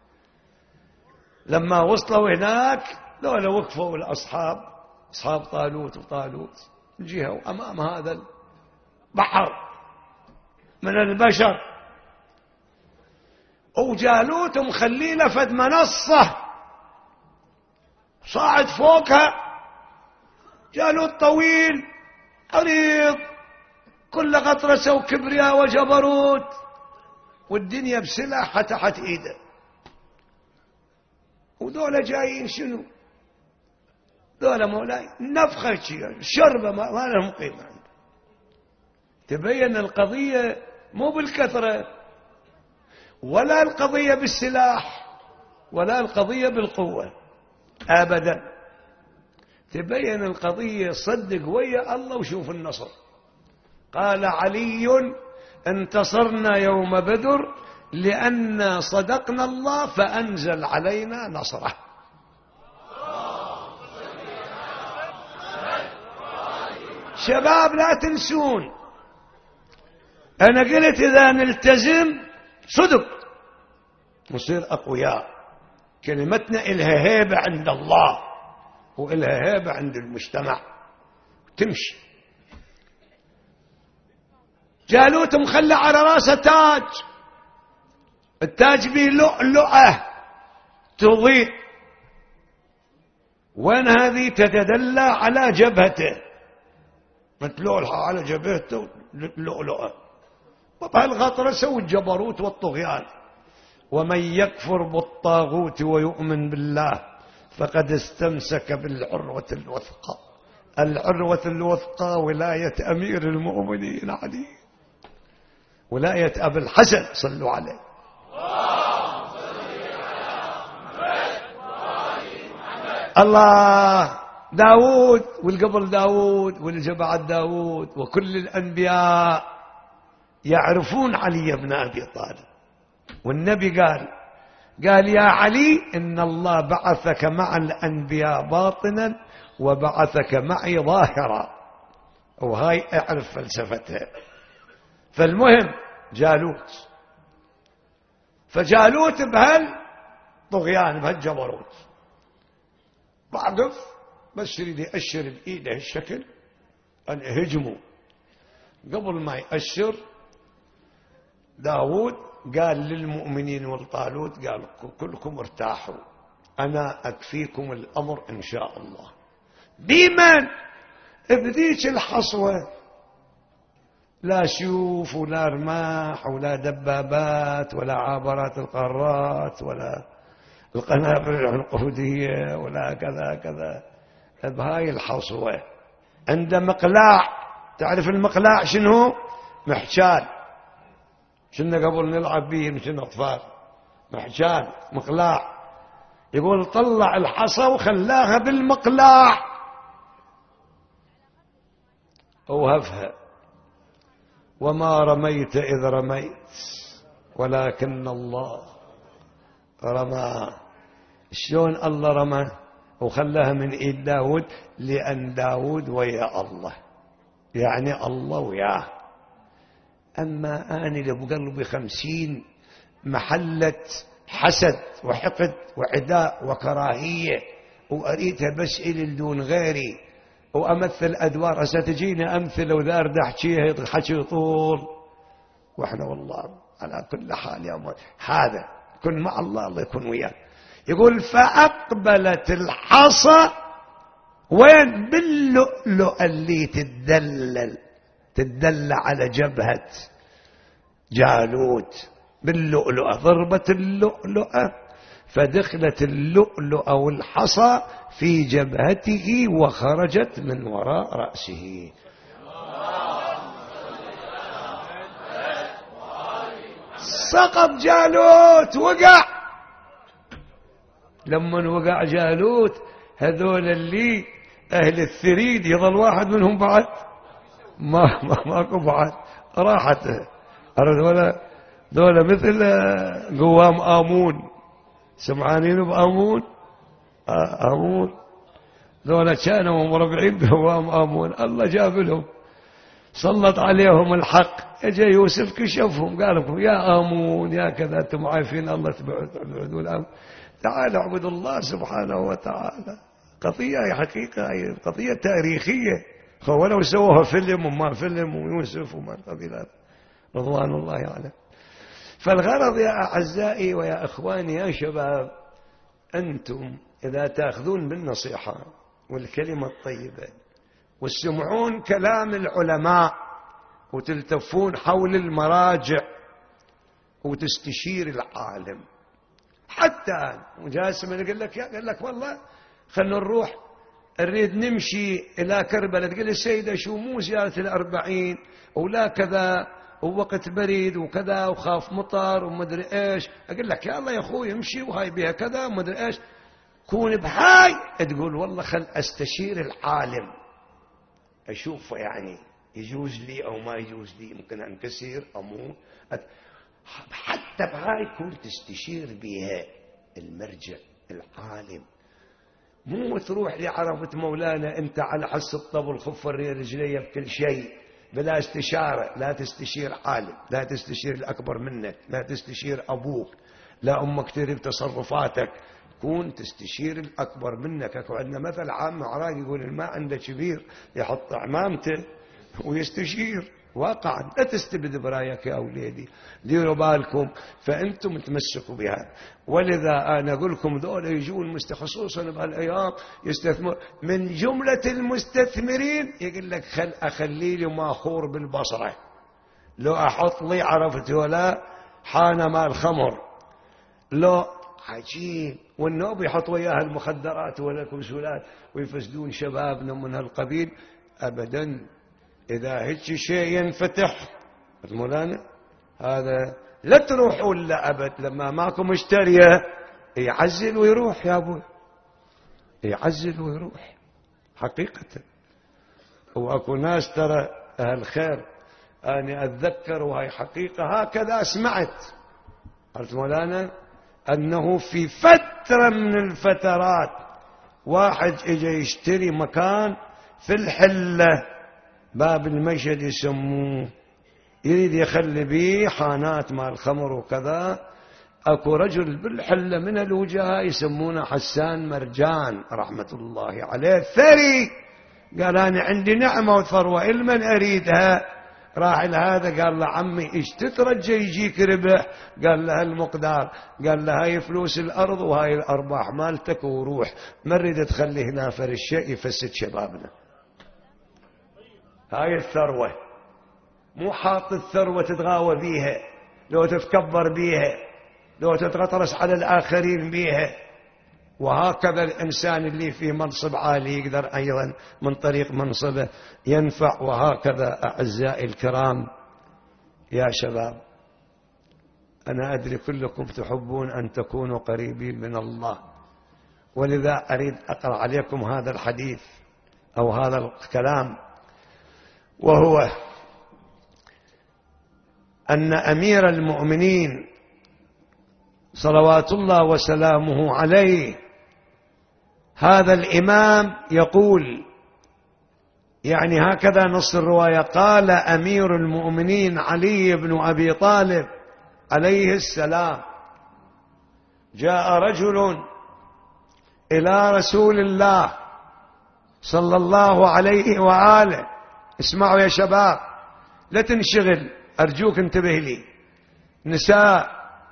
لما وصلوا هناك لولا وقفوا الأصحاب، أصحاب طالوت وطالوت جهوا أمام هذا البحر من البشر، وجالوت مخلي لفد منصة صاعد فوقها. جالوت طويل عريض كل غطرسة وكبرياء وجبروت، والدنيا بسلاحها تحت ايده، ودولة جايين شنو؟ دولة مولاي نفخة شربة ما, ما لهم قيمة. تبين القضية مو بالكثرة، ولا القضية بالسلاح، ولا القضية بالقوة أبدا. تبين القضية صدق ويا الله وشوف النصر. قال علي انتصرنا يوم بدر لأن صدقنا الله فأنزل علينا نصره. شباب لا تنسون، أنا قلت إذا نلتزم صدق نصير أقوياء، كلمتنا إلها هيبة عند الله وإلها هيبة عند المجتمع تمشي. جالوت مخلى على راسه تاج، التاج بيه لؤلؤة تضيء وين هذه؟ تتدلى على جبهته، متلولها على جبهته لؤلؤة. وبهالغطرسة والجبروت والطغيان. ومن يكفر بالطاغوت ويؤمن بالله فقد استمسك بالعروة الوثقى. العروة الوثقى ولاية أمير المؤمنين علي، ولاية أبي الحسن، صلوا عليه. الله. داود والقبل داود واللي بعد داود وكل الأنبياء يعرفون علي بن أبي طالب. والنبي قال قال يا علي إن الله بعثك مع الأنبياء باطنا وبعثك معي ظاهرا. وهاي اعرف فلسفتها. فالمهم جالوت، فجالوت بهالطغيان بهالجبروت واقف بس يريد يأشر بإيده الشكل أن يهجموا. قبل ما يأشر داود قال للمؤمنين والطالوت قال كلكم ارتاحوا، أنا أكفيكم الأمر إن شاء الله. بمن؟ بذيك الحصوة، لا سيوف ولا رماح ولا دبابات ولا عابرات القارات ولا القنابل العنقودية ولا كذا كذا. بهاي الحصوة عند مقلاع. تعرف المقلاع شنو؟ محجان. كنا قبل نلعب به مثل أطفال. محجان مقلاع. يقول طلع الحصى وخلاها بالمقلاع وهفها. وما رميت إذ رميت ولكن الله رمى. شلون الله رمى وخلاها من إيد داود؟ لأن داود ويا الله، يعني الله وياه. أما أنا اللي بقلبي خمسين محلة حسد وحقد وعداء وكراهية وأريدها بس إلي دون غيري وأمثل أدوار. ستجيني أمثلة وذا أرد أحكيها حكي طول. وإحنا والله على كل حال يا أمور هذا كن مع الله الله يكون وياك. يقول فأقبلت الحصى وين؟ باللؤلؤ اللي تدلل تدل على جبهة جالوت باللؤلؤة. ضربت اللؤلؤة فدخلت اللؤلؤة والحصى في جبهته وخرجت من وراء رأسه. سقط جالوت، وقع. لما وقع جالوت هذول اللي أهل الثريد يظل واحد منهم بعد ما ما ماكو بعد راحت. ذولا ذولا مثل قوام آمون. سمعانين بآمون؟ آمون ذولا كانوا مربعين بقوام آمون. الله جاب لهم سلط عليهم الحق. اجى يوسف كشفهم قال لكم يا آمون يا كذا انتم عارفين الله تبعدوا الأمر. تعالوا اعبدوا الله سبحانه وتعالى. قضية حقيقة، قضية تاريخية. ولو سووها فيلم وما فيلم ويوسف وما قبل رضوان الله عليه. فالغرض يا أعزائي ويا إخواني يا شباب، أنتم إذا تأخذون بالنصيحة والكلمة الطيبة وتسمعون كلام العلماء وتلتفون حول المراجع وتستشير العالم. حتى وجاسم يقول لك يا قال لك والله خلنا نروح نريد نمشي إلى كربلاء، تقول السيدة شو مو زيارة الأربعين ولا كذا ووقت بريد وكذا وخاف مطر ومدري إيش. أقول لك يا الله يا أخوي امشي وهاي بها كذا ومدري إيش. كون بهاي تقول والله خل أستشير العالم أشوف يعني يجوز لي أو ما يجوز لي، ممكن أنكسر أموت. حتى بهاي كون تستشير بها المرجع العالم. مو تروح لعرفة مولانا أنت على حس الطبل خفر رجلي بكل شيء بلا استشارة. لا تستشير عالم، لا تستشير الأكبر منك، لا تستشير أبوك، لا أمك تدري بتصرفاتك. كون تستشير الأكبر منك. أكو عندنا مثل عام عراقي يقول الماء عنده كبير يحط عمامته ويستشير. واقعا لا تستبد برايك يا أولادي، ديروا بالكم. فأنتم تمسكوا بها. ولذا أنا أقول لكم ذولا يجون خصوصا بهالأيام يستثمر من جملة المستثمرين، يقول لك خل أخلي لي ماخور بالبصرة، لو أحط لي عرفت ولا حانة مال خمر، لو عجيب. والنوب يحط وياها المخدرات ولا الكبسولات ويفسدون شبابنا من هالقبيل. أبدا، إذا هيك شيء ينفتح مولانا هذا لا تروحوا إلا أبد. لما ماكو مشتريه يعزل ويروح يا أبوي، يعزل ويروح حقيقة. وأكو ناس ترى أهل خير، أنا أتذكر وهي حقيقة هكذا سمعت، قلت مولانا أنه في فترة من الفترات واحد إجا يشتري مكان في الحلة باب المشهد يسموه، يريد يخلي بيه حانات مال الخمر وكذا. أكو رجل بالحلة من الوجهاء يسمونه حسان مرجان رحمة الله عليه ثري، قال أنا عندي نعمة وثروة المن أريدها. راح لهذا قال له عمي ايش تترجى يجيك ربح؟ قال له المقدار. قال له هاي فلوس الأرض وهاي الأرباح مالتك وروح، ما نريد تخلي هنا فرش شيء يفسد شبابنا. هاي الثروة، مو حاط الثروة تتغاوى بيها، لو تتكبر بيها، لو تتغطرس على الآخرين بيها. وهكذا الإنسان اللي فيه منصب عالي يقدر أيضا من طريق منصبه ينفع. وهكذا أعزائي الكرام يا شباب، أنا أدري كلكم تحبون أن تكونوا قريبين من الله، ولذا أريد أقرأ عليكم هذا الحديث أو هذا الكلام، وهو أن أمير المؤمنين صلوات الله وسلامه عليه هذا الإمام يقول، يعني هكذا نص الرواية، قال أمير المؤمنين علي بن أبي طالب عليه السلام: جاء رجل إلى رسول الله صلى الله عليه وآله. اسمعوا يا شباب، لا تنشغل، أرجوك انتبه لي، نساء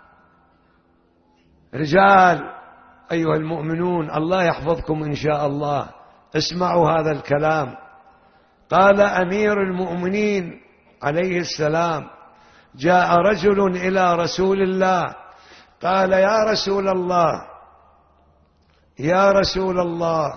رجال أيها المؤمنون، الله يحفظكم إن شاء الله، اسمعوا هذا الكلام. قال أمير المؤمنين عليه السلام: جاء رجل إلى رسول الله قال: يا رسول الله يا رسول الله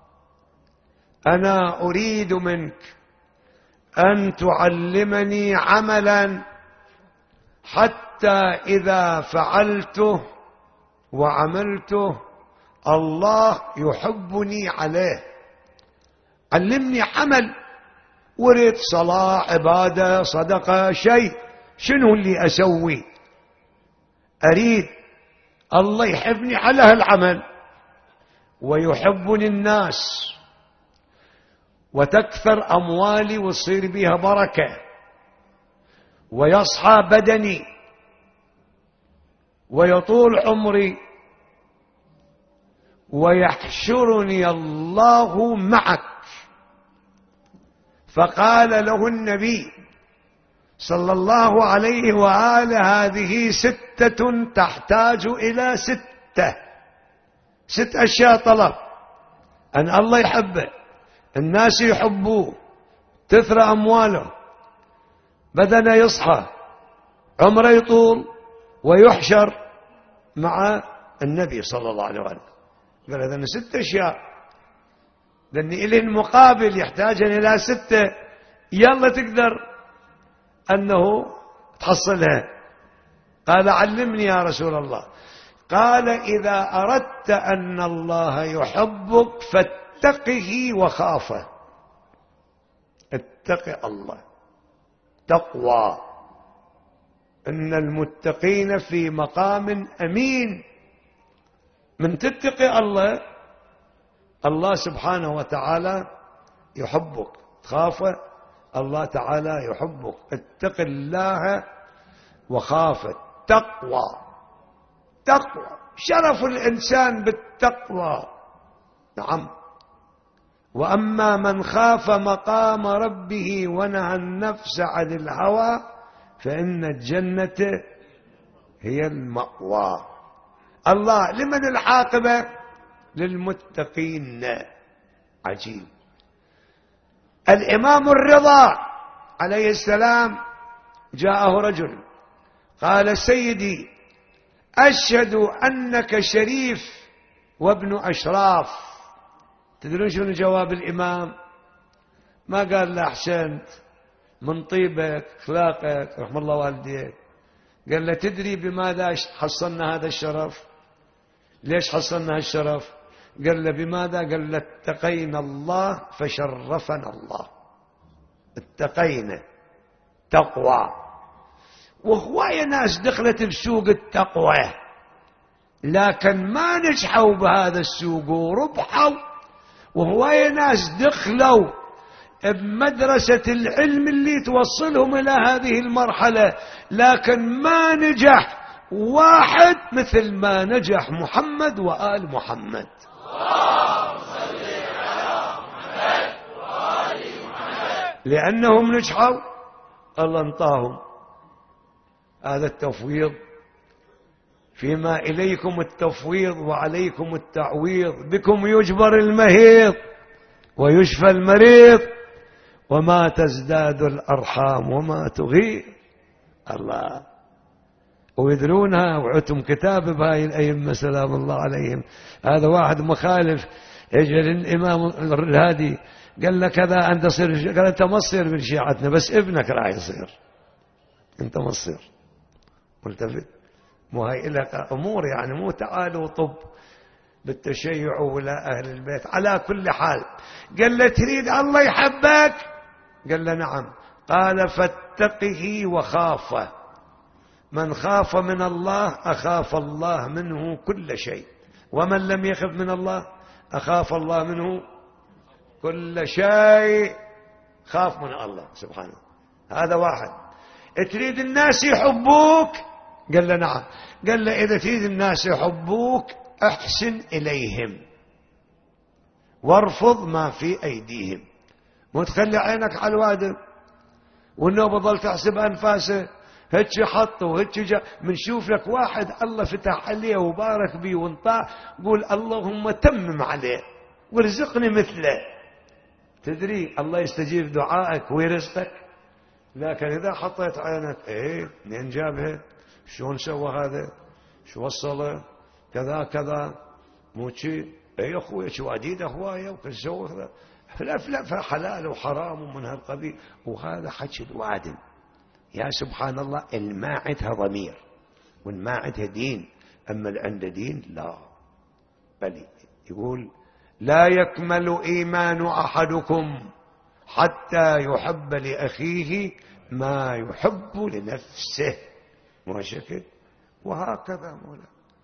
أنا أريد منك أن تعلمني عملا حتى إذا فعلته وعملته الله يحبني عليه. علمني عمل، ورد صلاة عبادة صدقة شيء، شنو اللي أسوي؟ أريد الله يحبني على هالعمل ويحبني الناس وتكثر أموالي وتصير بها بركة ويصحى بدني ويطول عمري ويحشرني الله معك. فقال له النبي صلى الله عليه وآله: هذه ستة تحتاج إلى ستة، ست أشياء طلب: أن الله يحبه، الناس يحبوه، تثرى أمواله، بدنه يصحى، عمره يطول، ويحشر مع النبي صلى الله عليه وسلم. قال هذا ست أشياء، لأن إلي المقابل يحتاج إلى ستة، يلا تقدر أنه تحصلها. قال: علمني يا رسول الله. قال: إذا أردت أن الله يحبك فاتقه وخافه. اتق الله، تقوى. إن المتقين في مقام أمين. من تتقي الله، الله سبحانه وتعالى يحبك، تخافه الله تعالى يحبك. اتق الله وخافه، تقوى. تقوى شرف الإنسان بالتقوى. نعم، وأما من خاف مقام ربه ونهى النفس عن الهوى فإن الجنة هي المأوى. الله لمن العاقبة؟ للمتقين. عجيب. الإمام الرضا عليه السلام جاءه رجل قال سيدي أشهد أنك شريف وابن أشراف. تدرون شنو جواب الإمام؟ ما قال له أحسنت من طيبك أخلاقك رحم الله والديك، قال له تدري بماذا حصلنا هذا الشرف؟ ليش حصلنا هالشرف؟ قال له بماذا؟ قال له اتقينا الله فشرفنا الله. اتقينا تقوى. وهواية ناس دخلت بسوق التقوى لكن ما نجحوا بهذا السوق وربحوا، وهواية ناس دخلوا بمدرسة العلم اللي توصلهم إلى هذه المرحلة لكن ما نجح واحد مثل ما نجح محمد وآل محمد. لأنهم نجحوا الله انطاهم هذا التفويض. فيما إليكم التفويض وعليكم التعويض، بكم يجبر المهيض ويشفى المريض وما تزداد الأرحام وما تغير. الله. ويدرونها وعتم كتاب بهاي الأئمة سلام الله عليهم. هذا واحد مخالف يجي للإمام الهادي قال له كذا أنت تصير، قال أنت ما تصير من شيعتنا بس ابنك راح يصير، أنت ما تصير. ملتفت. مو هاي لك أمور يعني مو تعالوا طب بالتشيع ولا أهل البيت. على كل حال قال له تريد الله يحبك؟ قال له نعم. قال فاتقه وخافه. من خاف من الله أخاف الله منه كل شيء، ومن لم يخف من الله أخاف الله منه كل شيء. خاف من الله سبحانه. هذا واحد. تريد الناس يحبوك؟ قال له نعم. قال له إذا تريد الناس يحبوك أحسن إليهم وارفض ما في أيديهم. مو تخلي عينك على الوادم والنوبة ظل تحسب أنفاسه هتش حط وهتش جا. من شوف لك واحد الله فتح عليه وبارك بيه وانطاع قول اللهم تمم عليه وارزقني مثله. تدري الله يستجيب دعائك ويرزقك. لكن إذا حطيت عينك ايه منين جابها؟ شلون سوى هذا؟ شو وصله؟ كذا كذا مو شي. اي اخوي شواديد هوايه وكل سوى كذا فلفلفه حلال وحرام ومن هالقبيل. وهذا حكي الوادم. يا سبحان الله الما عندها ضمير والما عندها دين. اما اللي عنده دين لا. بل يقول لا يكمل ايمان احدكم حتى يحب لاخيه ما يحب لنفسه. مو شكل. وهكذا مولا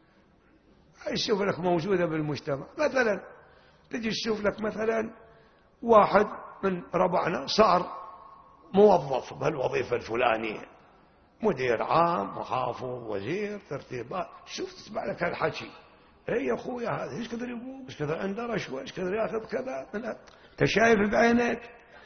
يشوف لك موجودة بالمجتمع. مثلا تجي تشوف لك مثلا واحد من ربعنا صار موظف بهالوظيفة الفلانية، مدير عام محافظ وزير ترتيبات. شوف تسمع لك هالحكي اي يا اخويا هذا ايش كثر يبوك ايش كثر عنده رشوه ايش كثر ياخذ كذا. انت شايف بعينك.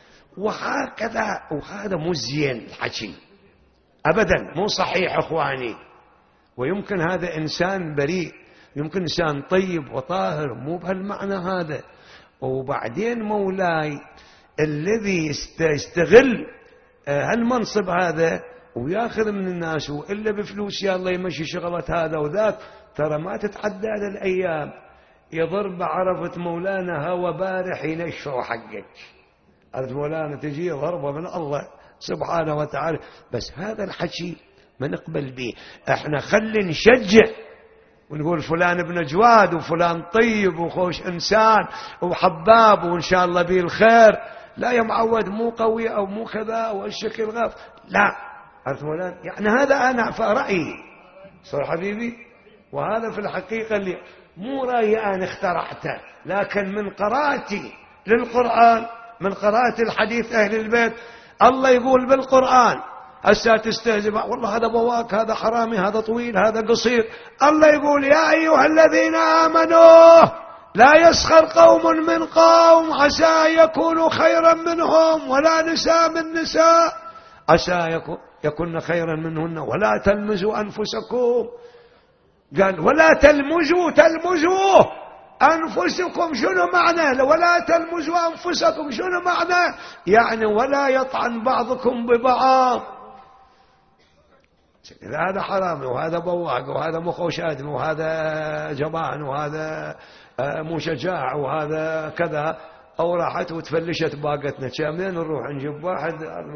وهكذا. وهذا مو زين الحكي ابدا مو صحيح اخواني. ويمكن هذا انسان بريء، يمكن انسان طيب وطاهر مو بهالمعنى هذا. وبعدين مولاي الذي يستغل هالمنصب هذا وياخذ من الناس والا بفلوس يلا يمشي شغلة هذا وذاك، ترى ما تتعدى هذه الايام يضرب عرفة مولانا هوا بارح ينشر حقك. عرفت مولانا تجي ضربة من الله سبحانه وتعالى. بس هذا الحكي ما نقبل به. احنا خلي نشجع ونقول فلان ابن جواد وفلان طيب وخوش انسان وحباب وان شاء الله به الخير. لا يا معود مو قوي او مو كذا والشكل غاف. لا. عرفت مولانا يعني هذا انا فرأيي صار حبيبي. وهذا في الحقيقة اللي مو رأيي انا اخترعته لكن من قراءتي للقرآن من قراءة الحديث اهل البيت. الله يقول بالقرآن هسه تستهزئ والله هذا بواك هذا حرامي هذا طويل هذا قصير. الله يقول يا أيها الذين آمنوا لا يسخر قوم من قوم عسى يكونوا خيرا منهم، ولا نساء من نساء عسى يكون خيرا منهن، ولا تلمزوا أنفسكم. قال ولا تلمزوا تلمزوا أنفسكم، شنو معنى ولا تلمزوا أنفسكم؟ شنو معنى؟ يعني ولا يطعن بعضكم ببعض. هذا حرام، وهذا بواق، وهذا مخه شادم، وهذا جبان، وهذا مو شجاع، وهذا كذا. أو راحت وتفلشت باقتنا، كاملين نروح نجيب واحد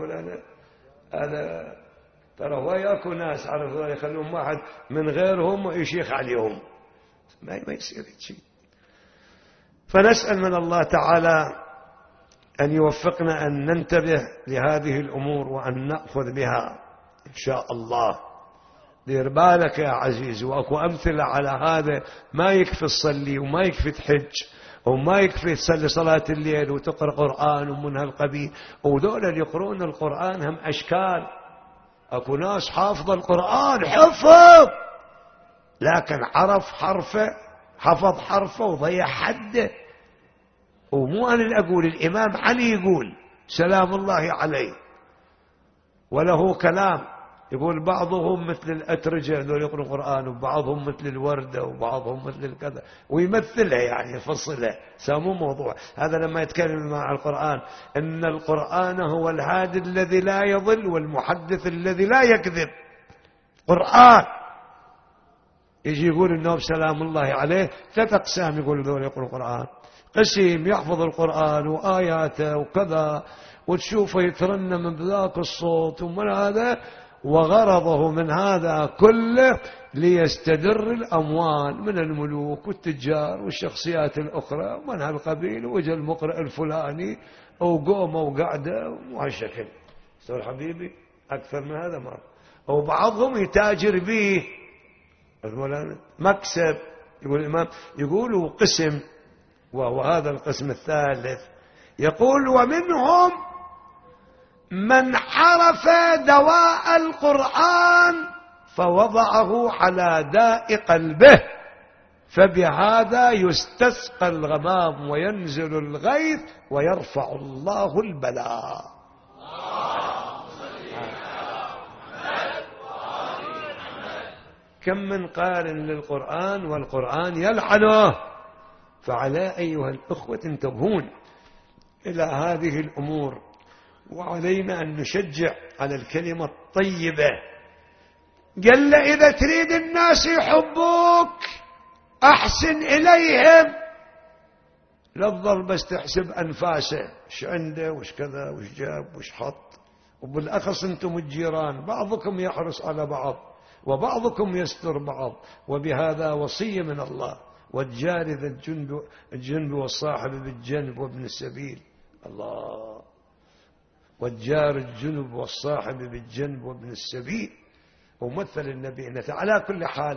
هذا ترى هو ياكو ناس عرفوا يخلون واحد من غيرهم ويشيخ عليهم، ما ما يصير شيء. فنسأل من الله تعالى أن يوفقنا أن ننتبه لهذه الأمور وأن نأخذ بها إن شاء الله. دير بالك يا عزيز، وأكو أمثلة على هذا. ما يكفي تصلي، وما يكفي تحج، وما يكفي تصلي صلاة الليل وتقرأ قرآن ومن هالقبيل. ودول اللي يقرؤون القرآن هم أشكال. أكو ناس حافظ القرآن حفظ، لكن عرف حرفه، حفظ حرفه وضيع حده. ومو أنا اللي أقول، الإمام علي يقول سلام الله عليه، وله كلام يقول بعضهم مثل الأترجة ذول يقرأوا القرآن، وبعضهم مثل الوردة، وبعضهم مثل الكذا، ويمثلها يعني يفصلها. سامو موضوع هذا لما يتكلم مع القرآن، إن القرآن هو الهادي الذي لا يضل والمحدث الذي لا يكذب. قرآن يجي يقول النوب سلام الله عليه ثلاث أقسام، يقول ذول يقرأوا القرآن. قسم يحفظ القرآن وآياته وكذا، وتشوفه يترنم بذاك الصوت ومن هذا، وغرضه من هذا كله ليستدر الأموال من الملوك والتجار والشخصيات الأخرى ومن هالقبيل، وجه المقرئ الفلاني وقومه وقعده وهالشكل. سؤال حبيبي أكثر من هذا ما. وبعضهم يتاجر به مكسب. يقول الإمام، يقولوا قسم، وهو هذا القسم الثالث، يقول ومنهم من عرف دواء القرآن فوضعه على داء قلبه، فبهذا يستسقى الغمام وينزل الغيث ويرفع الله البلاء. كم من قارئ للقرآن والقرآن يلعنه. فعلى أيها الأخوة انتبهون إلى هذه الأمور، وعلينا أن نشجع على الكلمة الطيبة. قال إذا تريد الناس يحبوك أحسن إليهم، لا تظل بس تحسب أنفاسه، وش عنده وش كذا وش جاب وش حط. وبالأخص أنتم الجيران بعضكم يحرص على بعض وبعضكم يستر بعض، وبهذا وصية من الله: والجار ذا الجنب, الجنب والصاحب بالجنب وابن السبيل. الله، والجار الجنب والصاحب بالجنب وابن السبيل. ومثل النبي إنه على كل حال.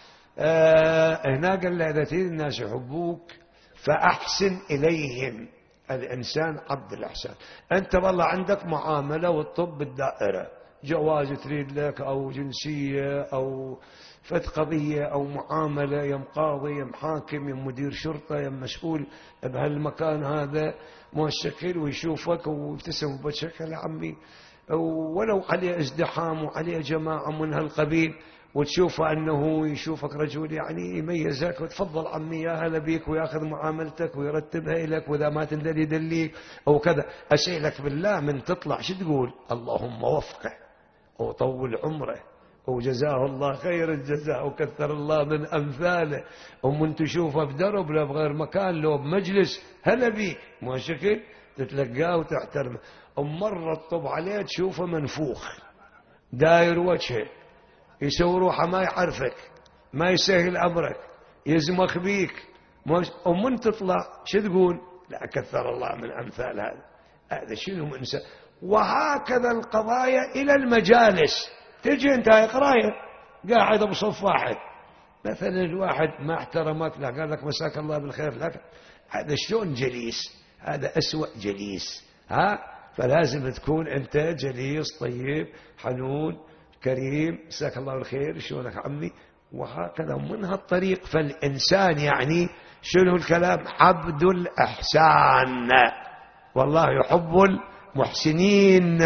آه هنا قال له إذا تريد الناس يحبوك فأحسن إليهم. الإنسان عبد الإحسان. أنت والله عندك معاملة والطب بالدائرة، جواز تريد لك أو جنسية أو فت قضية أو معاملة، يم قاضي يم حاكم يم مدير شرطة يم مسؤول بهالمكان هذا مشكل، ويشوفك ويبتسم بشكل عمي، ولو عليه ازدحام وعليه جماعة من هالقبيل، وتشوفه أنه يشوفك رجل يعني يميزك، وتفضل عمي يا هلا بيك، ويأخذ معاملتك ويرتبها لك، وإذا ما تندل يدليك أو كذا. أسألك بالله من تطلع شو تقول؟ اللهم وفقه وطول عمره وجزاه الله خير الجزاء وكثر الله من أمثاله. ومن تشوفه بدرب لا بغير مكان لو بمجلس هلا بيك ما شكل تتلقاه وتحترمه. ومرة الطب عليه تشوفه منفوخ داير وجهه، يسوي روحه ما يعرفك، ما يسهل أمرك، يزمخ بيك. ومن تطلع شو تقول؟ لا كثر الله من أمثال هذا. هذا شنو من إنسان. وهكذا القضايا إلى المجالس. تجي انت قرايه قاعد بصف واحد، مثلا الواحد ما احترمك لا قال لك مساك الله بالخير لك، هذا شلون جليس؟ هذا أسوأ جليس. ها فلازم تكون انت جليس طيب حنون كريم، مساك الله بالخير شلونك عمي، وهكذا من هالطريق. فالإنسان يعني شنو الكلام؟ عبد الإحسان، والله يحب المحسنين.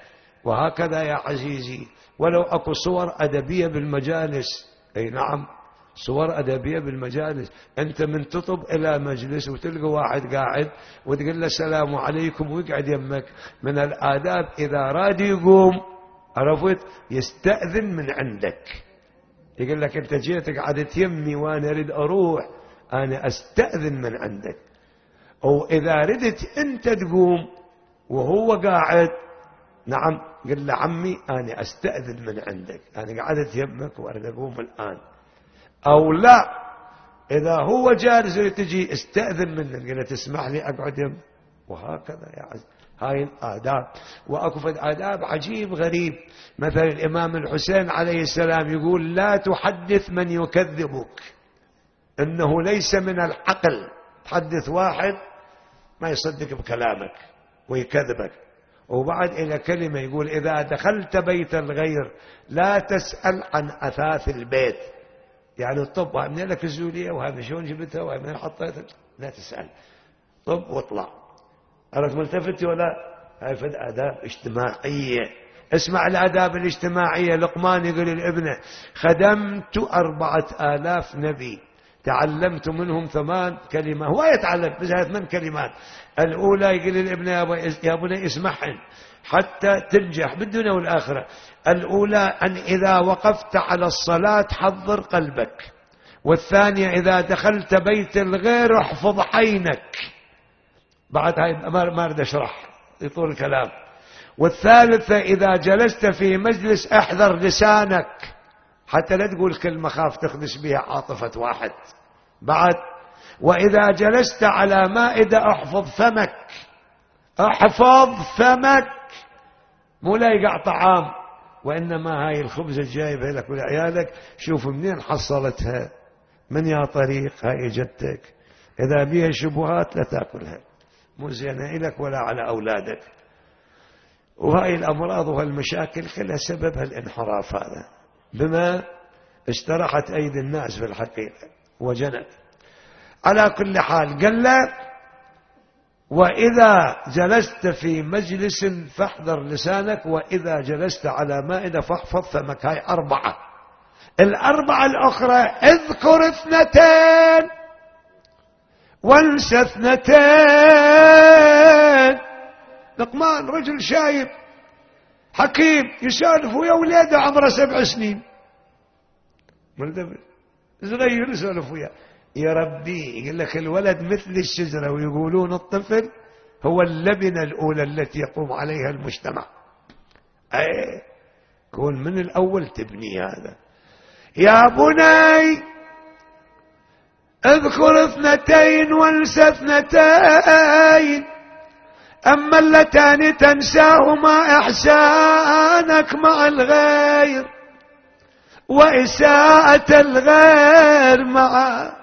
وهكذا يا عزيزي، ولو أكو صور أدبية بالمجالس، أي نعم صور أدبية بالمجالس. أنت من تطب إلى مجلس وتلقى واحد قاعد وتقول له السلام عليكم ويقعد يمك، من الآداب إذا راد يقوم عرفت يستأذن من عندك، يقول لك أنت جيت قعدت يمي وأنا أريد أروح، أنا أستأذن من عندك. أو إذا ردت أنت تقوم وهو قاعد، نعم قل له عمي أنا أستأذن من عندك، أنا قعدت يمك وأريد أقوم الآن. أو لا، إذا هو جالس تجي استأذن منه، قل له تسمح لي أقعد يمك، وهكذا يا عزيزي. هاي الآداب. وأكفت آداب عجيب غريب. مثل الإمام الحسين عليه السلام يقول لا تحدث من يكذبك، إنه ليس من العقل تحدث واحد ما يصدق بكلامك ويكذبك. وبعد إلى كلمة يقول إذا دخلت بيت الغير لا تسأل عن أثاث البيت، يعني الطب من لك الزولية وهذا شلون جبتها ومن حطيتها، لا تسأل، طب واطلع. عرفت ملتفتي ولا؟ هاي فد آداب اجتماعية. اسمع الآداب الاجتماعية. لقمان يقول لابنه خدمت أربعة آلاف نبي تعلمت منهم ثمان كلمات. هو يتعلم بس هاي ثمان كلمات. الأولى يقول لابنه يا بني اسمعهن حتى تنجح بالدنيا والآخرة. الأولى أن إذا وقفت على الصلاة حضر قلبك، والثانية إذا دخلت بيت الغير احفظ عينك. بعد هاي ما أريد أشرح يطول الكلام. والثالثة إذا جلست في مجلس احذر لسانك حتى لا تقول كلمة خاف تخدش بها عاطفة واحد. بعد وإذا جلست على مائدة احفظ فمك، احفظ فمك، مو لا يقع طعام، وإنما هاي الخبز الجايبها لك ولعيالك شوف منين حصلتها، من يا طريق هاي جدتك، إذا بيها شبهات لا تأكلها، مو زينة إلك ولا على أولادك. وهاي الأمراض وهالمشاكل كلها سببها الانحراف هذا، بما استرحت أيدي الناس في الحقيقة وجنت. على كل حال قال له وإذا جلست في مجلس فاحذر لسانك، وإذا جلست على مائدة فاحفظ فمك. هاي أربعة. الأربعة الأخرى اذكر اثنتين وانسى اثنتين. لقمان رجل شايب حكيم يسالف ويا ولاده عمره سبع سنين، صغير يسالف وياه يا ربي. يقول لك الولد مثل الشجرة، ويقولون الطفل هو اللبنة الأولى التي يقوم عليها المجتمع. أي كون من الأول تبني هذا. يا بني اذكر اثنتين وانسى اثنتين، أما اللتان تنساهما إحسانك مع الغير وإساءة الغير معك.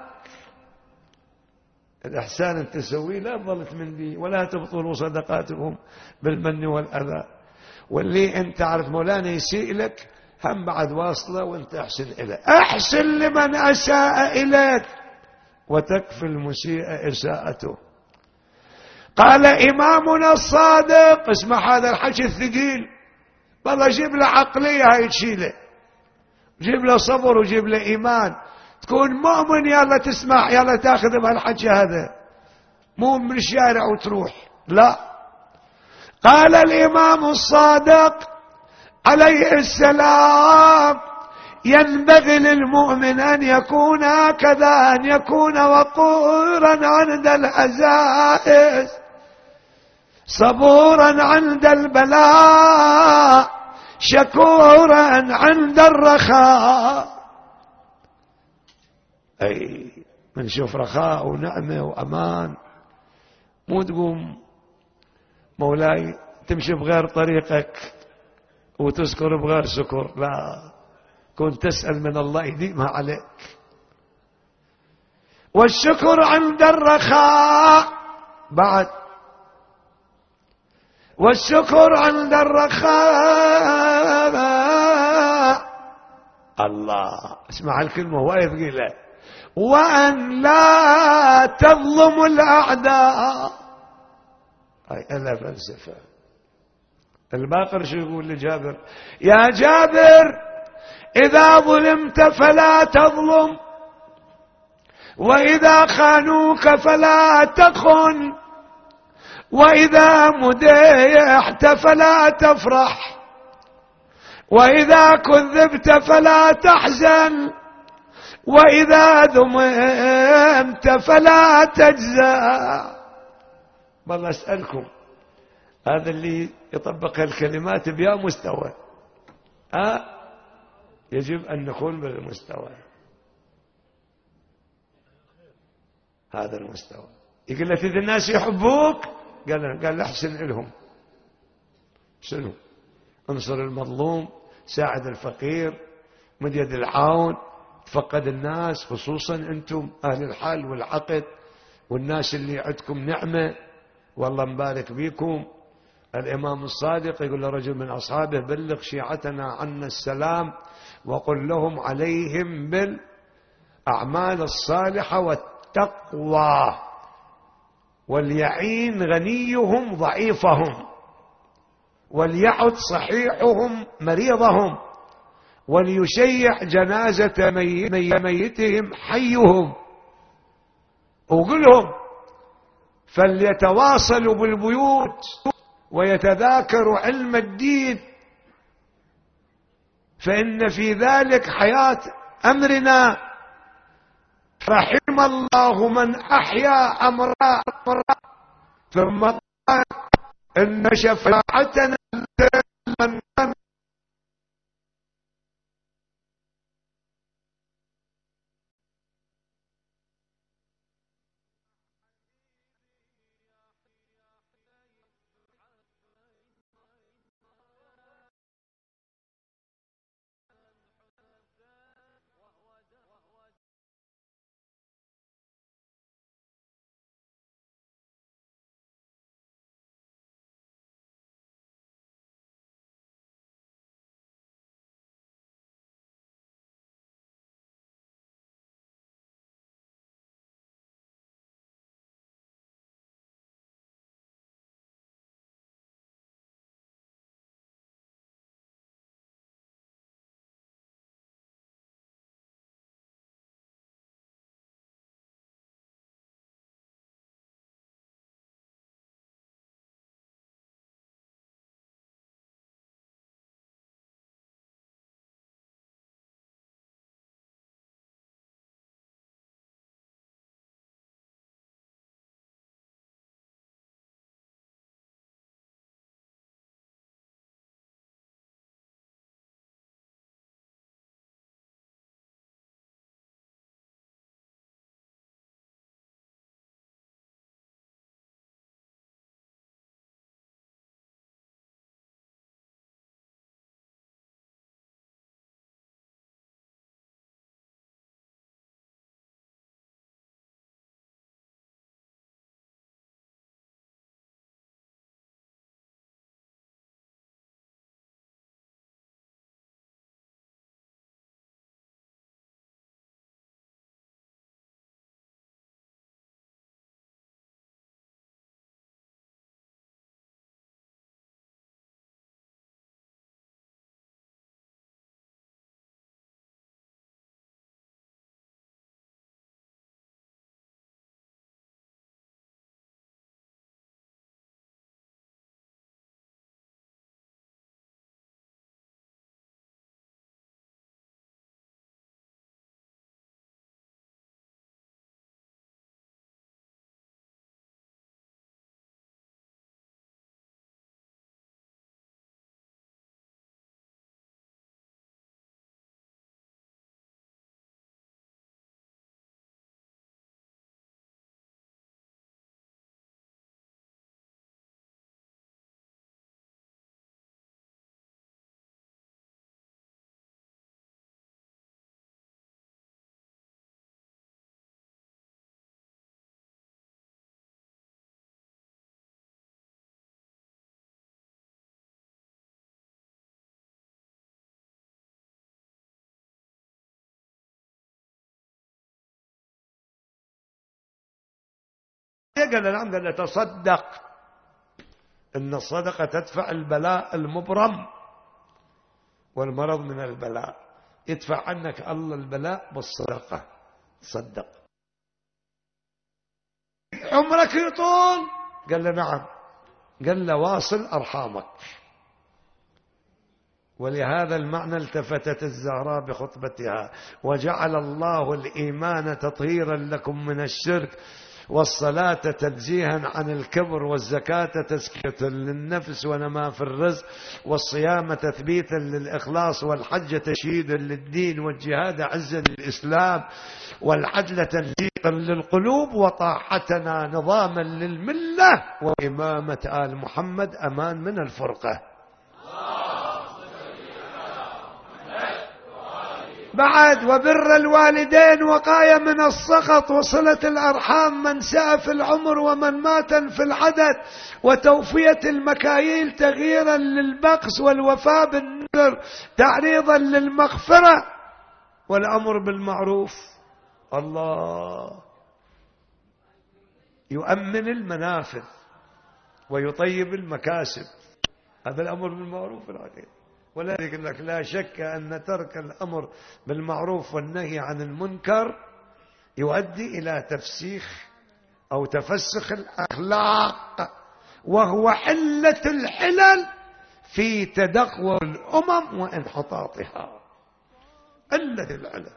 الإحسان أن تسويه لا ظلت من دي، ولا تبطلوا صدقاتكم بالمن والأذى. واللي أنت تعرف مولانا يسيء لك هم بعد واصلة وأنت أحسن إليه. أحسن لمن أساء إليك وتكفي المسيء إساءته. قال إمامنا الصادق، اسمع هذا الحكي الثقيل، والله جيب له عقلية هاي تشيله، جيب له صبر وجيب له إيمان، تكون مؤمن يلا تسمع يلا تاخذ بهالحكي هذا، مو من الشارع وتروح لا. قال الإمام الصادق عليه السلام ينبغي للمؤمن أن يكون هكذا، أن يكون وقورا عند العزائز، صبورا عند البلاء، شكورا عند الرخاء. أي من شوف رخاء ونعمة وأمان، مو تقوم مولاي تمشي بغير طريقك وتذكر بغير شكر، لا، كنت تسأل من الله يديمها عليك. والشكر عند الرخاء. بعد والشكر عند الرخاء. الله اسمع الكلمة وايد ثقيلة. وأن لا تظلم الأعداء. هاي ألا فلسفة. الباقر شو يقول لجابر؟ يا جابر إذا ظلمت فلا تظلم، وإذا خانوك فلا تخن، وإذا مديحت فلا تفرح، وإذا كذبت فلا تحزن، وإذا ذممت فلا تجزع. والله أسألكم، هذا اللي يطبق الكلمات بيا مستوى، أه يجب أن نكون بالمستوى، هذا المستوى. يقول لك إذا الناس يحبوك، قال قال احسن لهم. شنو؟ انصر المظلوم، ساعد الفقير، مد يد العون، تفقد الناس، خصوصا أنتم أهل الحال والعقد والناس اللي عندكم نعمة، والله مبارك بيكم. الإمام الصادق يقول لرجل من أصحابه: بلغ شيعتنا عنا السلام وقل لهم عليهم بالأعمال الصالحة والتقوى، وليعين غنيهم ضعيفهم، وليعد صحيحهم مريضهم، وليشيع جنازة ميتهم حيهم. وقلهم فليتواصلوا بالبيوت ويتذاكروا علم الدين، فإن في ذلك حياة أمرنا. رحم الله من أحيا أمرا، ثم قال: إن شفاعتنا من قال له نعم. قال له تصدق، إن الصدقة تدفع البلاء المبرم، والمرض من البلاء، يدفع عنك الله البلاء بالصدقة. تصدق. عمرك يطول؟ قال له نعم. قال له واصل أرحامك. ولهذا المعنى التفتت الزهراء بخطبتها: وجعل الله الإيمان تطهيرا لكم من الشرك، والصلاة تنزيها عن الكبر، والزكاة تزكية للنفس ونما في الرزق، والصيام تثبيتا للإخلاص، والحج تشييدا للدين، والجهاد عزا للإسلام، والعدل تنزيقا للقلوب، وطاعتنا نظاما للملة، وإمامة آل محمد أمان من الفرقة. بعد وبر الوالدين وقاية من السخط، وصلة الأرحام من ساء في العمر ومن مات في العدد، وتوفية المكاييل تغييرا للبخس، والوفاء بالنذر تعريضا للمغفرة، والأمر بالمعروف. الله يؤمن المنافذ ويطيب المكاسب، هذا الأمر بالمعروف العقيد. ولذلك لك لا شك أن ترك الأمر بالمعروف والنهي عن المنكر يؤدي إلى تفسيخ أو تفسخ الأخلاق، وهو حلة الحلل في تدهور الأمم وانحطاطها. حلة الحلل.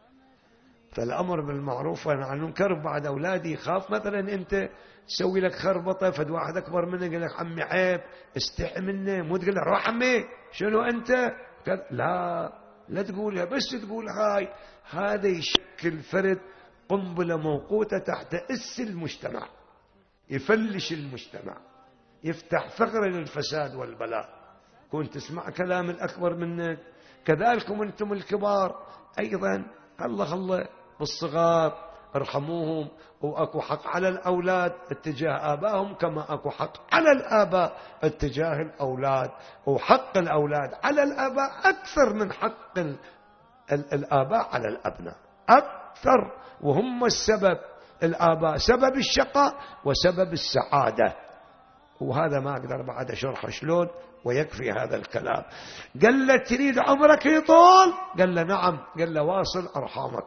فالأمر بالمعروف والنهي عن المنكر. بعد أولادي يخاف مثلا أنت تسوي لك خربطة، فد واحد أكبر منك يقول لك عمي عيب استحي منه، مو تقول له روح عمي شنو أنت؟ لا لا تقولها، بس تقول هاي. هذا يشكل فرد قنبلة موقوتة تحت أس المجتمع، يفلش المجتمع، يفتح ثغرة للفساد والبلاء. كنت تسمع كلام الأكبر منك، كذلكم أنتم الكبار أيضا. الله الله بالصغار ارحموهم، وأكو حق على الأولاد اتجاه آبائهم كما أكو حق على الآباء اتجاه الأولاد، وحق الأولاد على الآباء أكثر من حق ال ال الآباء على الأبناء، أكثر. وهم السبب، الآباء سبب الشقاء وسبب السعادة. وهذا ما أقدر بعد شرح شلون، ويكفي هذا الكلام. قال له تريد عمرك يطول؟ قال له نعم. قال له واصل أرحامك،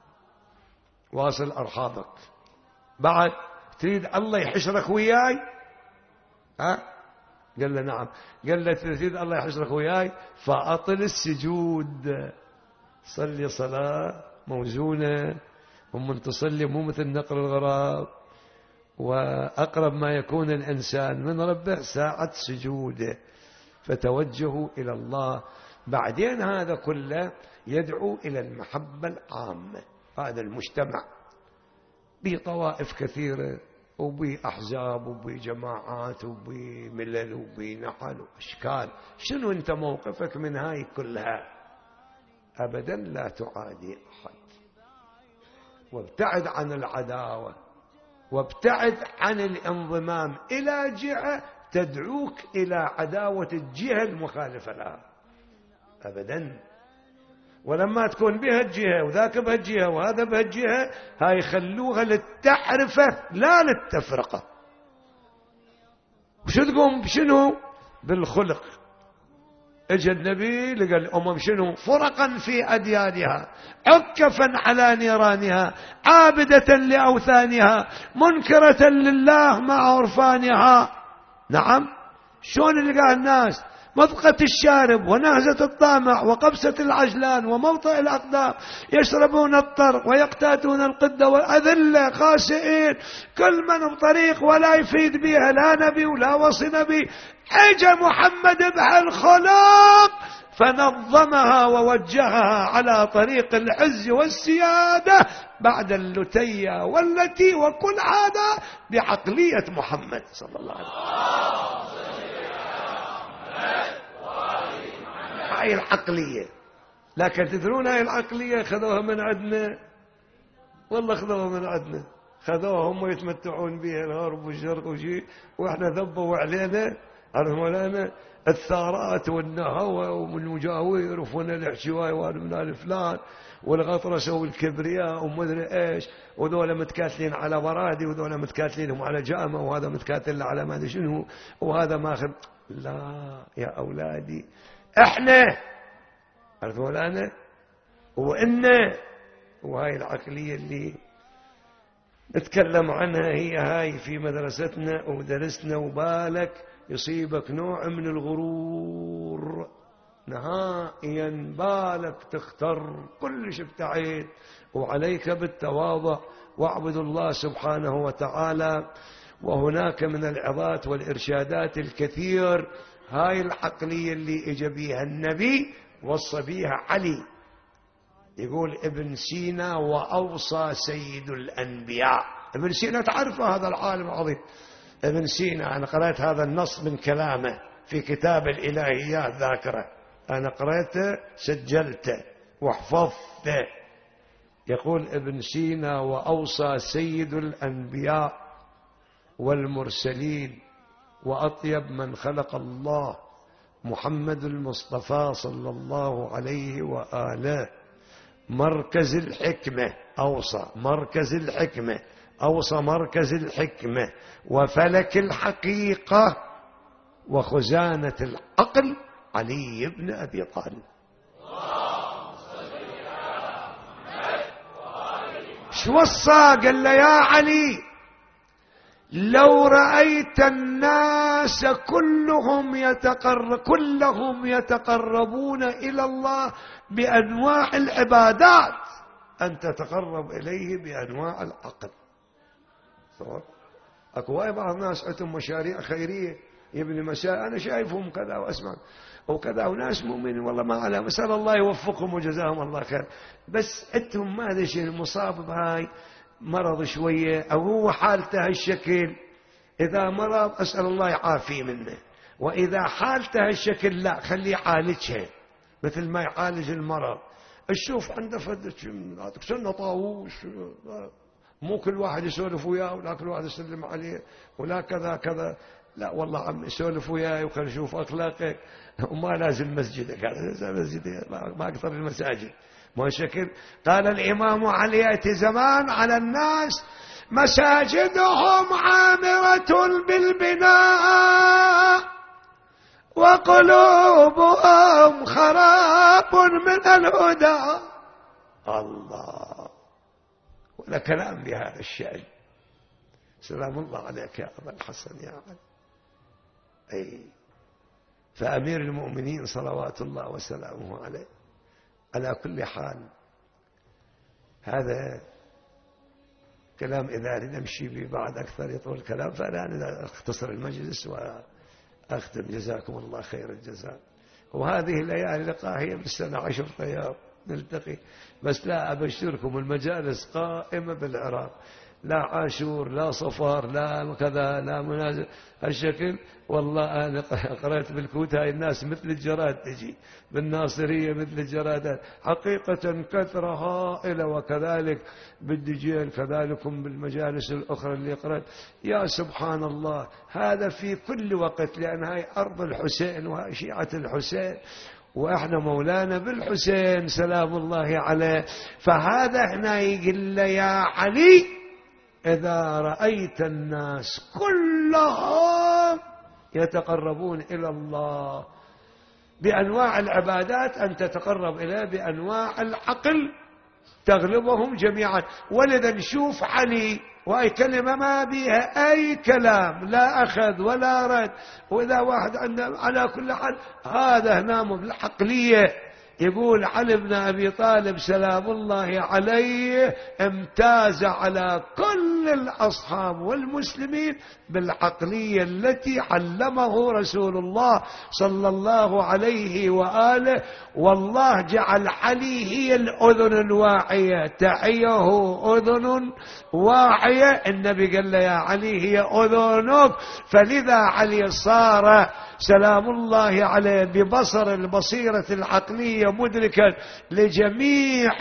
واصل أرحامك. بعد تريد الله يحشرك وياي؟ ها؟ قال له نعم. قال له تريد الله يحشرك وياي؟ فأطل السجود، صلي صلاة موزونة، ومن تصلي مو مثل نقر الغراب، وأقرب ما يكون الإنسان من ربه ساعة سجوده، فتوجهوا إلى الله. بعدين هذا كله يدعو إلى المحبة العامة. هذا المجتمع بطوائف كثيرة وبأحزاب وبجماعات وبملل وبنحل وأشكال. شنو أنت موقفك من هاي كلها؟ أبدا لا تعادي أحد، وابتعد عن العداوة، وابتعد عن الانضمام إلى جهة تدعوك إلى عداوة الجهة المخالفة لها أبدا. ولما تكون بهالجهة وذاك بهالجهة وهذا بهالجهة، هاي خلوها للتعرفة لا للتفرقة. وشو تقوم بشنو؟ بالخلق. اجى النبي لقى الأمم شنو؟ فرقا في أديانها، عكفا على نيرانها، عابدة لأوثانها، منكرة لله مع عرفانها. نعم. شلون لقى الناس؟ مضقة الشارب ونهزة الطامع وقبسة العجلان وموطئ الأقدام، يشربون الطر ويقتاتون القدة والأذلة خاسئين، كل من بطريق ولا يفيد بها لا نبي ولا وصي نبي. اجى محمد بهالخلق فنظمها ووجهها على طريق العز والسيادة بعد اللتية والتي، وكل هذا بعقلية محمد صلى الله عليه وسلم. هاي العقلية. لكن تدرون هاي العقلية خذوها من عندنا، والله خذوها من عندنا، خذوها هم يتمتعون بها الغرب والشرق وشي، واحنا ذبوا علينا عرف مولانا؟ الثارات والنهوى والمجاوير وفن الحشواي ومن الفلان والغطرسة والكبرياء ومدري ايش، وذولا متكاتلين على برادي وذولا متكاتلينهم على جامة وهذا متكاتل على ما ادري شنو وهذا ماخذ. لا يا اولادي، احنا عرفت مولانا وإن وهاي العقلية اللي نتكلم عنها هي هاي في مدرستنا ودرسنا، وبالك يصيبك نوع من الغرور نهائيا، بالك تختر كلش ابتعيد، وعليك بالتواضع واعبد الله سبحانه وتعالى. وهناك من العظات والإرشادات الكثير. هاي العقلية اللي اجى بيها النبي وصى بيها علي، يقول ابن سينا وأوصى سيد الأنبياء. ابن سينا تعرفه هذا العالم العظيم ابن سينا، أنا قرأت هذا النص من كلامه في كتاب الإلهيات ذاكرة، أنا قرأته سجلته وحفظته. يقول ابن سينا وأوصى سيد الأنبياء والمرسلين وأطيب من خلق الله محمد المصطفى صلى الله عليه وآله مركز الحكمة، أوصى مركز الحكمة، أوصى مركز الحكمة وفلك الحقيقة وخزانة العقل علي بن أبي طالب. شو وصى؟ قال له يا علي لو رأيت الناس كلهم يتقرب كلهم يتقربون إلى الله بأنواع العبادات أن تتقرب إليه بأنواع العقل. صور أكو بعض الناس عندهم مشاريع خيرية يبني مساء، أنا شايفهم كذا وأسمع وكذا، وناس مؤمنين والله ما على مسألة الله يوفقهم وجزاهم الله خير، بس أنتم ما أدري شيء المصاب بهاي مرض شوية أو هو حالته هالشكل. إذا مرض أسأل الله يعافيه منه، وإذا حالته هالشكل لا خليه يعالجها مثل ما يعالج المرض. الشوف عنده فد سنة طاووس، مو كل واحد يسولف وياه ولا كل واحد يسلم عليه ولا كذا كذا، لا والله عم يسولف وياي وخل نشوف أخلاقك، وما لازم مسجدك هذا مسجد ما أكثر المساجد ما شكل. قال الإمام علي يأتي زمان على الناس مساجدهم عامرة بالبناء وقلوبهم خراب من الهدى. الله، ولا كلام بهذا الشأن. سلام الله عليك يا أبا الحسن يا علي. أي فأمير المؤمنين صلوات الله وسلامه عليه. على كل حال هذا كلام إذا نمشي به بعد أكثر يطول الكلام، فأنا أختصر المجلس وأختم. جزاكم الله خير الجزاء. وهذه الليالي لقاء هي بالسنة عشر أيام نلتقي، بس لا أبشركم المجالس قائمة بالعراق، لا عاشور لا صفار لا كذا لا منازل هالشكل. والله أنا قرأت بالكوت هاي الناس مثل الجراد تجي، بالناصرية مثل الجرادات حقيقة كثرة هائلة، وكذلك بالدجيل كذلكم بالمجالس الأخرى اللي قرأت. يا سبحان الله، هذا في كل وقت، لأن هاي أرض الحسين وهاي شيعة الحسين، وإحنا مولانا بالحسين سلام الله عليه. فهذا هنا يقول له يا علي إذا رأيت الناس كلهم يتقربون إلى الله بأنواع العبادات أن تتقرب إليه بأنواع العقل تغلبهم جميعا. ولذا نشوف علي وأي كلمة ما بيها أي كلام، لا أخذ ولا رد. وإذا واحد عنده على كل حال هذا هنا بالعقلية. يقول علي بن أبي طالب سلام الله عليه امتاز على كل الأصحاب والمسلمين بالعقلية التي علمه رسول الله صلى الله عليه وآله. والله جعل علي هي الأذن الواعية، تعيه أذن واعية. النبي قال له يا علي هي أذنك، فلذا علي صار سلام الله عليه ببصر البصيرة العقلية مدركا لجميع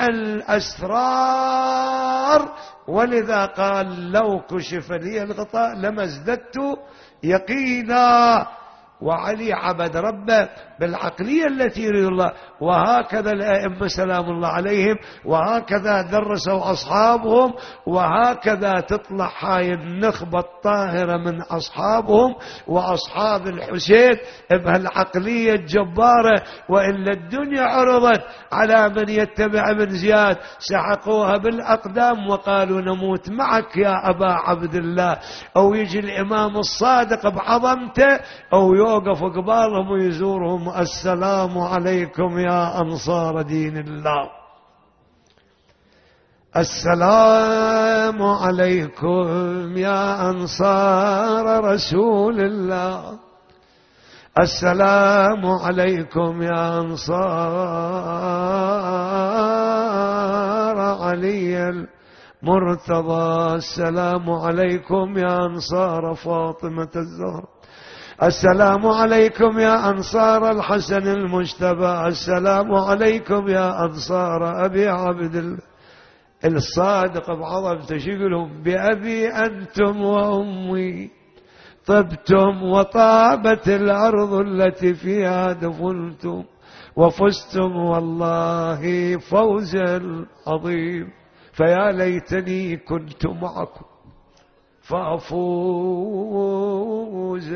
الأسرار. ولذا قال لو كشف لي الغطاء لما ازددت يقينا. وعلي عبد ربه بالعقلية التي يريد الله. وهكذا الأئمة سلام الله عليهم، وهكذا درسوا أصحابهم، وهكذا تطلع هاي النخبة الطاهرة من أصحابهم وأصحاب الحسين بهالعقلية الجبارة. وإلا الدنيا عرضت على من يتبع ابن زياد سحقوها بالأقدام وقالوا نموت معك يا أبا عبد الله، أو يجي الإمام الصادق بعظمته أو يوقف قبالهم ويزورهم السلام عليكم يا أنصار دين الله، السلام عليكم يا أنصار رسول الله، السلام عليكم يا أنصار علي المرتضى، السلام عليكم يا أنصار فاطمة الزهراء، السلام عليكم يا أنصار الحسن المجتبى، السلام عليكم يا أنصار أبي عبد الله الصادق بعظمته. شقلهم بأبي أنتم وأمي طبتم وطابت الأرض التي فيها دفنتم وفزتم والله فوزا عظيم، فيا ليتني كنت معكم فأفوز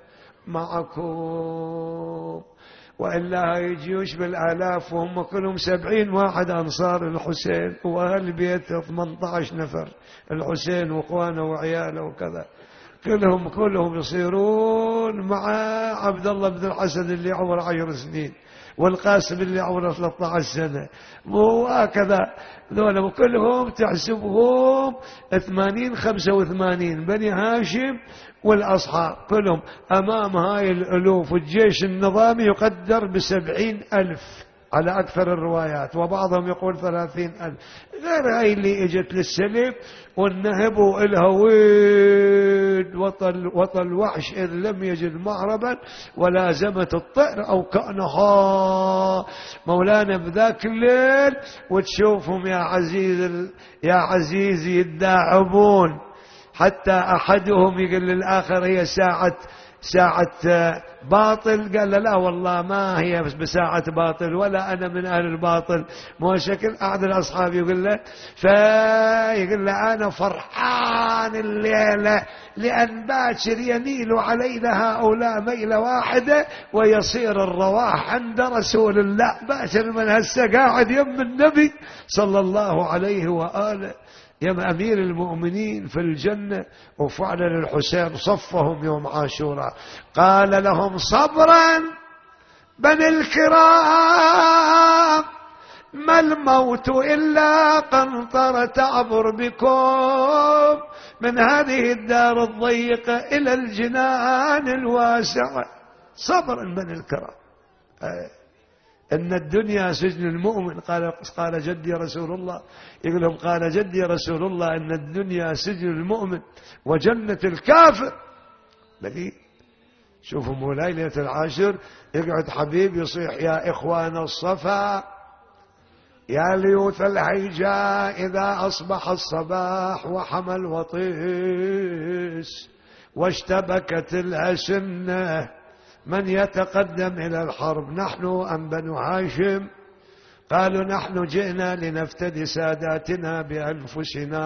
معكم. وإلا هاي جيوش بالآلاف وهم كلهم سبعين واحد أنصار الحسين، وأهل بيته ثمانية عشر نفر، الحسين وإخوانه وعياله وكذا، كلهم كلهم يصيرون مع عبد الله بن الحسن اللي عمره عشر سنين، والقاسم اللي عمره ثلاثة عشر سنة، وهكذا ذولا كلهم تحسبهم ثمانين خمسة وثمانين بني هاشم والأصحاب كلهم أمام هاي الألوف. الجيش النظامي يقدر بسبعين ألف على أكثر الروايات، وبعضهم يقول ثلاثين ألف، غير هاي اللي اجت للسلب والنهب وإلها ويد وطل, وطل وحش إذ لم يجد معربا ولازمت الطئر أو كأنها مولانا بذاك الليل. وتشوفهم يا عزيز يا عزيزي يداعبون، حتى أحدهم يقول للآخر هي ساعة ساعة باطل، قال له لا والله ما هي بساعة باطل ولا أنا من أهل الباطل، مو شكل. أحد الأصحاب يقول له فيقول له أنا فرحان الليلة لأن باكر يميل علينا هؤلاء ميلة واحدة ويصير الرواح عند رسول الله. باكر من هسه قاعد يم النبي صلى الله عليه وآله يا أمير المؤمنين في الجنة. وفعلا الحسين صفهم يوم عاشوراء، قال لهم صبرا بني الكرام، ما الموت إلا قنطرة تعبر بكم من هذه الدار الضيقة إلى الجنان الواسعة. صبرا بني الكرام، إن الدنيا سجن المؤمن. قال قال جدي رسول الله، يقول لهم قال جدي رسول الله إن الدنيا سجن المؤمن وجنة الكافر. لقي شوفوا مو ليلة العاشر يقعد حبيب يصيح يا إخوان الصفا يا ليوث الهيجاء إذا أصبح الصباح وحمى الوطيس واشتبكت الأسنة، من يتقدم إلى الحرب نحن أم بنو هاشم؟ قالوا نحن جئنا لنفتدي ساداتنا بأنفسنا.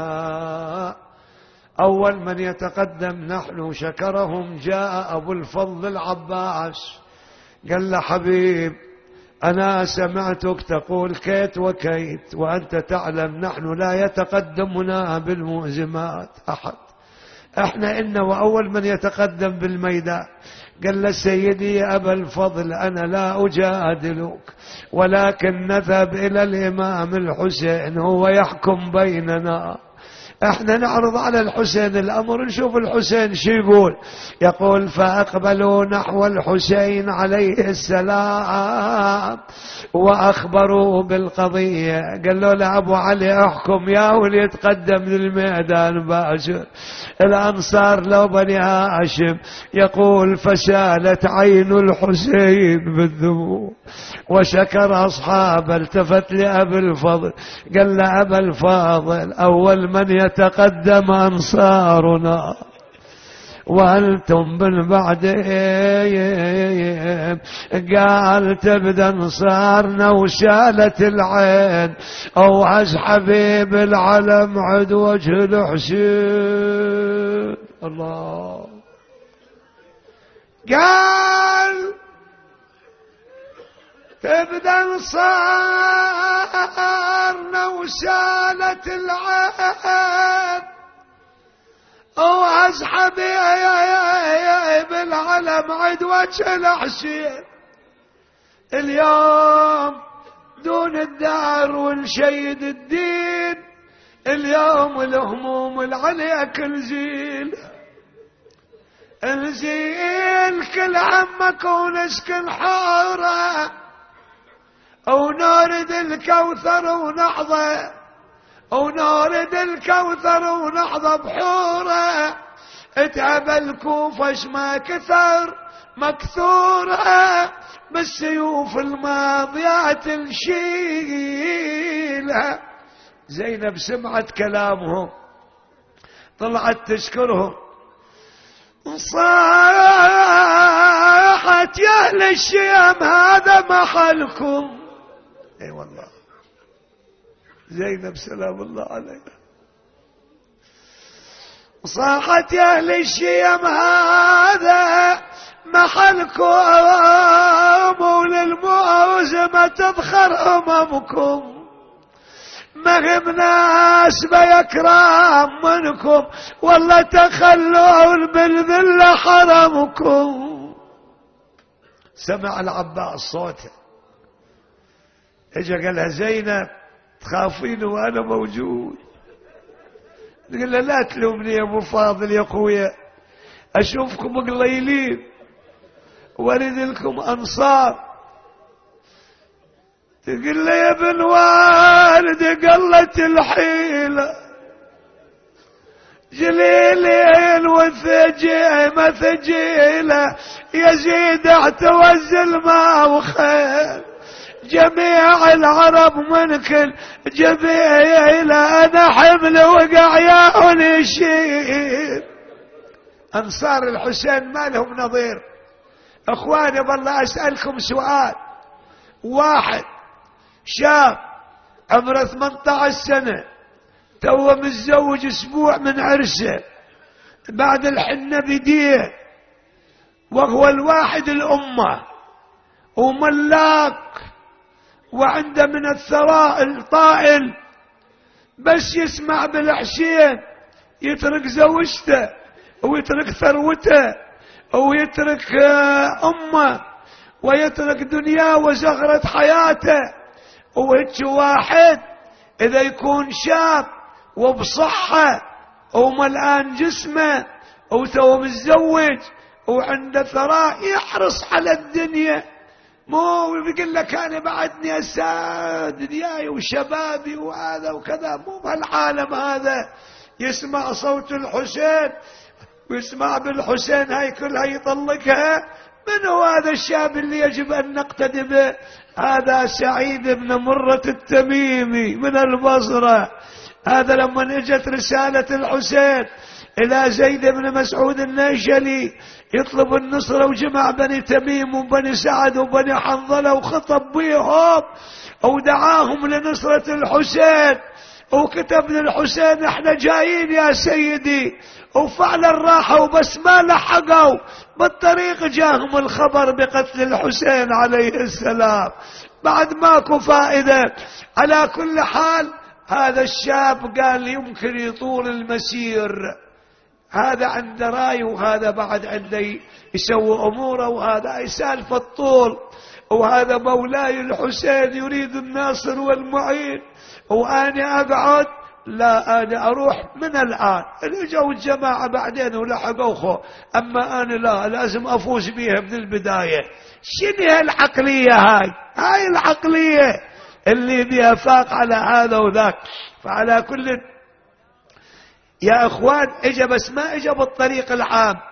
أول من يتقدم نحن شكرهم جاء أبو الفضل العباس، قال له حبيب أنا سمعتك تقول كيت وكيت وأنت تعلم نحن لا يتقدمنا بالمؤزمات أحد، احنا إن وأول من يتقدم بالميدان. قال له سيدي يا أبا الفضل أنا لا أجادلك، ولكن نذهب إلى الإمام الحسين هو يحكم بيننا. احنا نعرض على الحسين الأمر نشوف الحسين شو يقول. يقول فأقبلوا نحو الحسين عليه السلام وأخبروا بالقضية. قال له لأبو علي احكم يا ولي يتقدم للميدان باشر. الأنصار لو بني هاشم. يقول فسالت عين الحسين بالدموع وشكر أصحابه. التفت لأبي الفضل قال له أبا الفاضل أول من يتقدم أنصارنا وهلتم بالبعد قال تبدا نصارنا وشالت العين اوعز حبيب العلم عد وجه الحسين. الله قال تبدا نصارنا وشالت العين اوعز حبيب العلم عد وجه الحسين. اليوم دون الدار ونشيد الدين، اليوم الهموم العليك نزيل نزيل كل همك ونسكن حاره ونورد الكوثر ونحظى ونورد الكوثر ونحظى بحوره. اتعب الكوفة ما كثر مكثوره بالسيوف الماضيات نشيلها. زينب سمعت كلامهم طلعت تشكرهم صاحت يا اهل الشيم هذا محلكم. اي والله زينب سلام الله عليها صاحت يا اهل الشيم هذا محلكم وللمؤوزمة تضخر امامكم. ما هم ناس بيكرام منكم والله تخلون بالذلة حرمكم. سمع العباس صوته اجا قالها زينب تخافين وانا موجود. تقول له لا تلومني يا ابو فاضل يا اخويا اشوفكم قليلين وارد لكم انصار. تقول له يا ابن والد قلت الحيلة جليلين وثجيمة ثجيلة يزيد اعتوز الماء وخيل جميع العرب منكل جبيلة انا حمل وقع يا ونشيل. انصار الحسين ما لهم نظير. اخواني بالله اسألكم سؤال. واحد شاب عمره ثمانية عشر سنة تو متزوج اسبوع من عرسه بعد الحنة بديه وهو الواحد الامة وملاك وعنده من الثراء الطائل بس يسمع بالحسين يترك زوجته ويترك ثروته ويترك امه ويترك دنياه وزغرة حياته. وهيك واحد اذا يكون شاب وبصحة وملآن جسمه وتو متزوج وعنده ثراء يحرص على الدنيا مو بيقول لك انا بعدني اساد دنياي وشبابي وهذا وكذا. مو بهالعالم هذا. يسمع صوت الحسين ويسمع بالحسين هاي كلها يطلقها. من هو هذا الشاب اللي يجب ان نقتدي به؟ هذا سعيد بن مرة التميمي من البصرة. هذا لما اجت رسالة الحسين الى زيد بن مسعود النيشلي يطلب النصرة وجمع بني تميم وبني سعد وبني حنظلة وخطب بيهم ودعاهم لنصرة الحسين وكتب للحسين احنا جايين يا سيدي. وفعلا راحوا بس ما لحقوا بالطريق جاهم الخبر بقتل الحسين عليه السلام. بعد ماكو فائدة. على كل حال هذا الشاب قال يمكن يطول المسير. هذا عنده راي وهذا بعد عنده يسوي اموره وهذا يسالف الطول. وهذا مولاي الحسين يريد الناصر والمعين وانا اقعد لا انا اروح من الان. اجوا الجماعة بعدين ولحقوه اما انا لا لازم افوز بيها من البداية. شنو هالعقلية هاي؟ هاي العقلية اللي بيها فاق على هذا وذاك. فعلى كل يا اخوان اجا بس ما اجا بالطريق العام.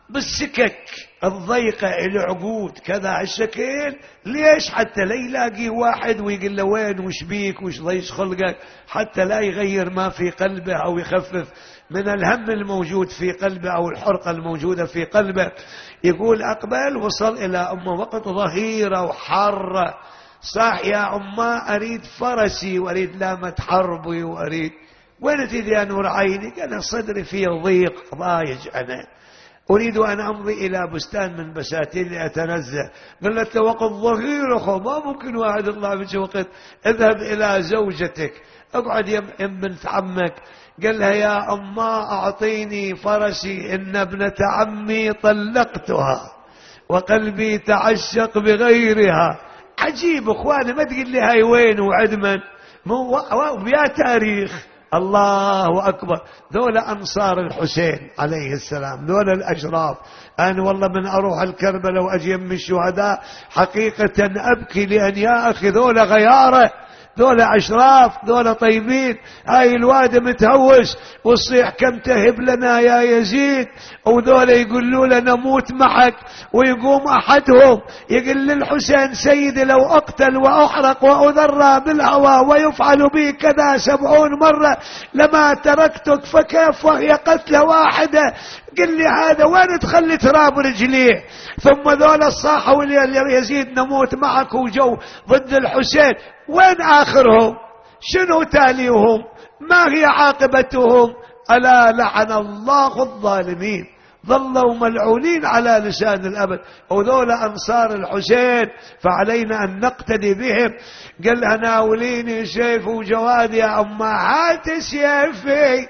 بالسكك الضيقة العقود كذا الشكل. ليش؟ حتى لا يلاقي واحد ويقول له وين وش بيك وش ضيش خلقك، حتى لا يغير ما في قلبه أو يخفف من الهم الموجود في قلبه أو الحرقة الموجودة في قلبه. يقول أقبل وصل إلى أمه وقت ظهيرة وحارة، صح يا أمه أريد فرسي وأريد لامة حربي وأريد. وين تريد يا نور عيني؟ قال صدري فيه ضيق ضايج، أنا أريد أن أمضي إلى بستان من بساتين لأتنزه. قالت له وقت ظهيرة خو ما ممكن واحد الله بك وقت، اذهب إلى زوجتك اقعد يم بنت عمك. قال لها يا أما أعطيني فرسي إن ابنة عمي طلقتها وقلبي تعشق بغيرها. عجيب اخواني، ما تقول لي هاي وين وعدمن، مو بيا تاريخ. الله أكبر. ذول أنصار الحسين عليه السلام، ذول الأشراف. أنا والله من أروح الكربلاء وأجي يم الشهداء حقيقة أبكي، لأن يا أخي ذول غيارة، ذول أشراف، ذول طيبين. هاي الواد متهوس وصيح كم تهب لنا يا يزيد، وذول يقولوا لنا نموت معك. ويقوم أحدهم يقول للحسين سيدي لو أقتل وأحرق وأذرى بالهوى ويفعل بي كذا سبعون مرة لما تركتك، فكيف وهي قتلة واحدة؟ قل لي هذا وين تخلي تراب رجليه؟ ثم ذول الصاحوا يزيد نموت معك وجو ضد الحسين، وين آخرهم؟ شنو تاليهم؟ ما هي عاقبتهم؟ ألا لعن الله الظالمين، ظلوا ملعونين على لسان الأبد. وذول أنصار الحسين فعلينا أن نقتدي بهم. قال لها ناوليني سيف وجواد يا أما، هات سيفي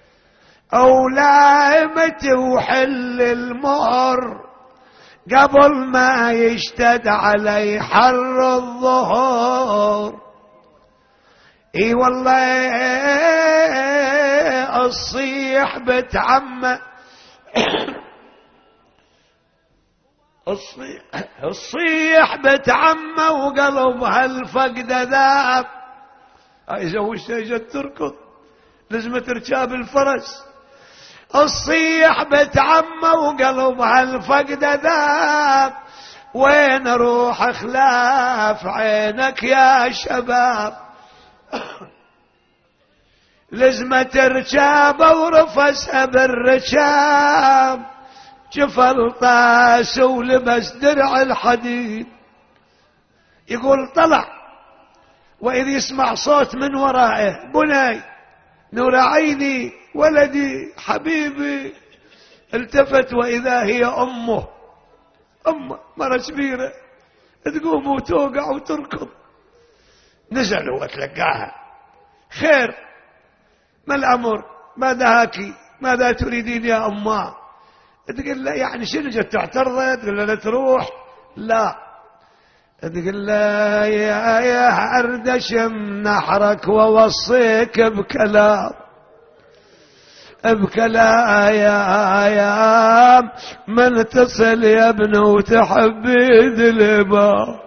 أو لامتي وحل المهر قبل ما يشتد علي حر الظهر. اي والله الصيح بتعمى الصيح الصيح بتعمى وقلب هالفقد ذاب. هاي زوجته اجت تركض لازم تركاب الفرس. الصيح بتعمى وقلب هالفقد ذاب، وين روح خلاف عينك يا شباب. لازم تركاب ورفسها بالركاب، جفل طاس ولبس درع الحديد. يقول طلع وإذ يسمع صوت من ورائه بني نور عيني ولدي حبيبي. التفت وإذا هي أمه، أمه مرة كبيرة تقوم وتوقع وتركض. نزل وتلقاها خير ما الأمر؟ ماذا هاكي؟ ماذا تريدين يا أمه؟ تقول له يعني شنو جت تعترض؟ تقول له لا تروح. لا تقول له يا يا أردشم نحرك ووصيك بكلام بكلام يا يا من تصل يا ابن وتحبيد الباب.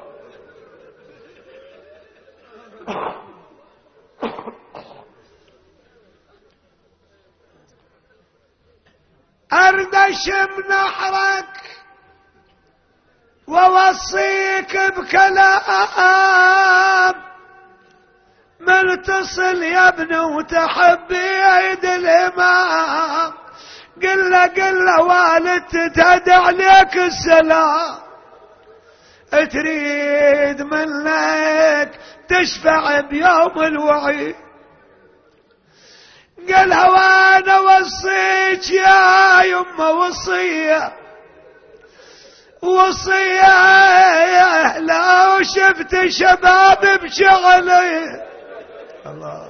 أردشم نحرك ووصيك بكلام من تصل يا ابن وتحبي عيد الإمام. قل له قل له والد تهدى عليك السلام، تريد منك تشفع بيوم الوعيد. قالها وانا وصيك يا يمه وصيه وصيه لو شفت شباب بشغلي الله.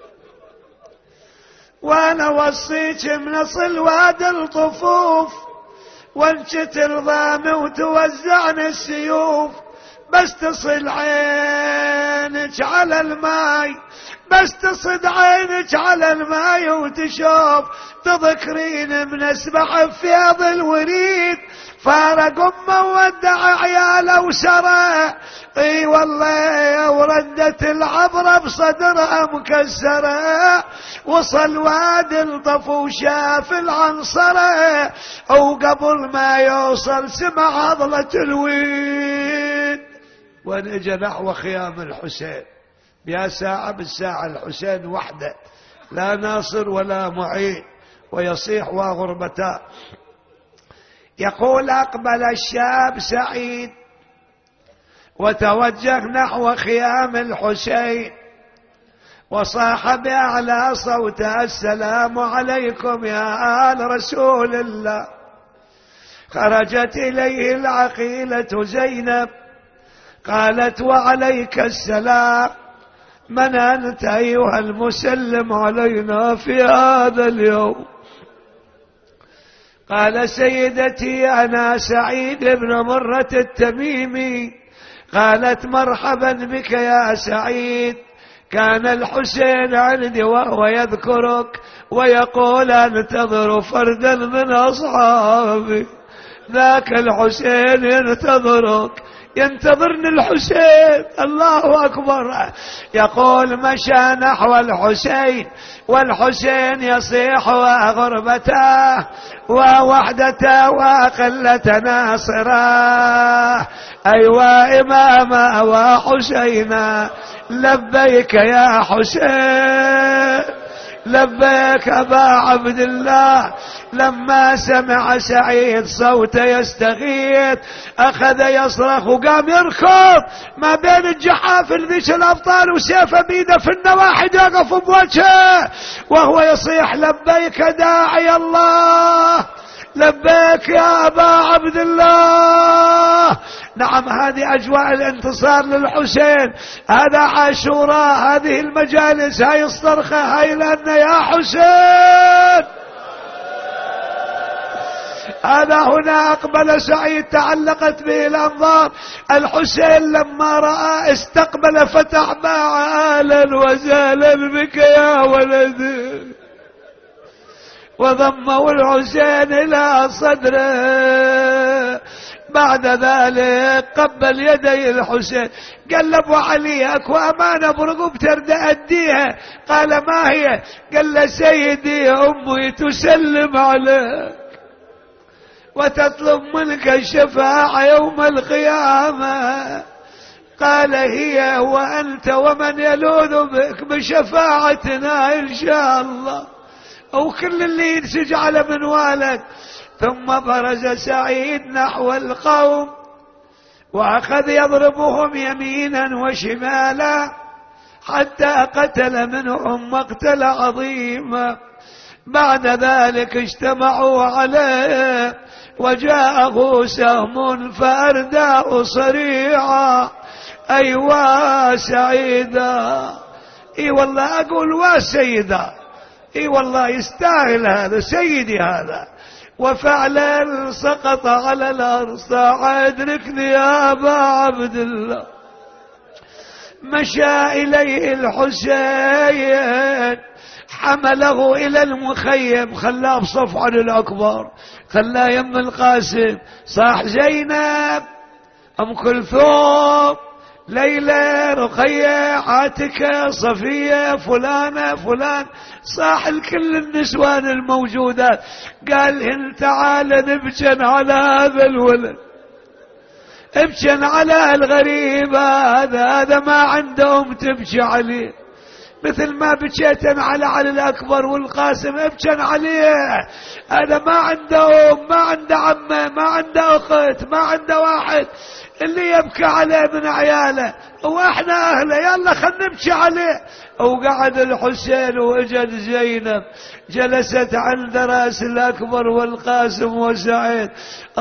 وانا وصيك من صلواد الطفوف وانشت الضام وتوزعن السيوف، بس تصل عينك على الماي، بس تصد عينك على الماي وتشوف تذكرين من اسبح بفيض الوريد، فارق امه وودع عياله وسرى. اي والله وردت العبرة بصدرها مكسرة، وصل وادي الطف وشاف العنصرة، وقبل ما يوصل سمع عضلة الويد. ونجى نحو خيام الحسين، يا ساعة بالساعة الحسين وحده، لا ناصر ولا معين، ويصيح وغربتا. يقول أقبل الشاب سعيد وتوجه نحو خيام الحسين، وصاح بأعلى صوته السلام عليكم يا آل رسول الله. خرجت إليه العقيلة زينب قالت وعليك السلام، من أنت أيها المسلم علينا في هذا اليوم؟ قال سيدتي أنا سعيد بن مرة التميمي. قالت مرحبا بك يا سعيد، كان الحسين عندي وهو يذكرك ويقول انتظر فردا من أصحابي. ذاك الحسين ينتظرك، ينتظرني الحسين. الله أكبر. يقول مشى نحو الحسين والحسين يصيح وغربته ووحدته وقلة ناصره. أيوا إماما وحسينا لبيك يا حسين، لبيك أبا عبد الله. لما سمع سعيد صوته يستغيث أخذ يصرخ وقام يركض ما بين الجحافل ذيك الأبطال وسيفه بيده في النواحي يقف بوجهه وهو يصيح لبيك داعي الله، لبيك يا أبا عبد الله. نعم هذه أجواء الانتصار للحسين، هذا عاشوراء، هذه المجالس، هاي الصرخة، هاي لأن يا حسين. هذا هنا أقبل سعيد تعلقت به الأنظار. الحسين لما رأى استقبل فتح باع آلا وزالا بك يا ولدي، وضمه الحسين إلى صدره. بعد ذلك قبل يدي الحسين قال له ابو علي اكو امانه برقبتي ارد اديها. قال ما هي؟ قال له سيدي امي تسلم عليك وتطلب منك الشفاعه يوم القيامه. قال هي وانت ومن يلوذ بك بشفاعتنا ان شاء الله، او كل اللي ينسج على منوالك. ثم برز سعيد نحو القوم وأخذ يضربهم يمينا وشمالا حتى قتل منهم مقتل عظيما. بعد ذلك اجتمعوا عليه وجاءه سهم فأرداه صريعا. أيوا سعيدا، اي والله اقول وسيدا، اي والله يستاهل هذا سيدي هذا. وفعلا سقط على الأرض. صاعد ركني يا أبا عبد الله. مشى إليه الحسين حمله إلى المخيم، خلاه بصفعه الأكبر، خلاه يم القاسم. صاح زينب، أم كلثوم، ليلى، رقية، عاتكة، صفية، فلانة فلان، صاح الكل النسوان الموجودات. قال إن تعال نبجن على هذا الولد، ابجن على الغريب هذا، هذا ما عندهم تبكي عليه، مثل ما بكيتن على علي الأكبر والقاسم ابجن عليه. هذا ما عندهم، ما عنده عمه، ما عنده أخت، ما عنده واحد اللي يبكي عليه من عياله، واحنا اهله يلا خلنا نبكي عليه. وقعد الحسين واجد زينب جلست عند راس الاكبر والقاسم وسعيد.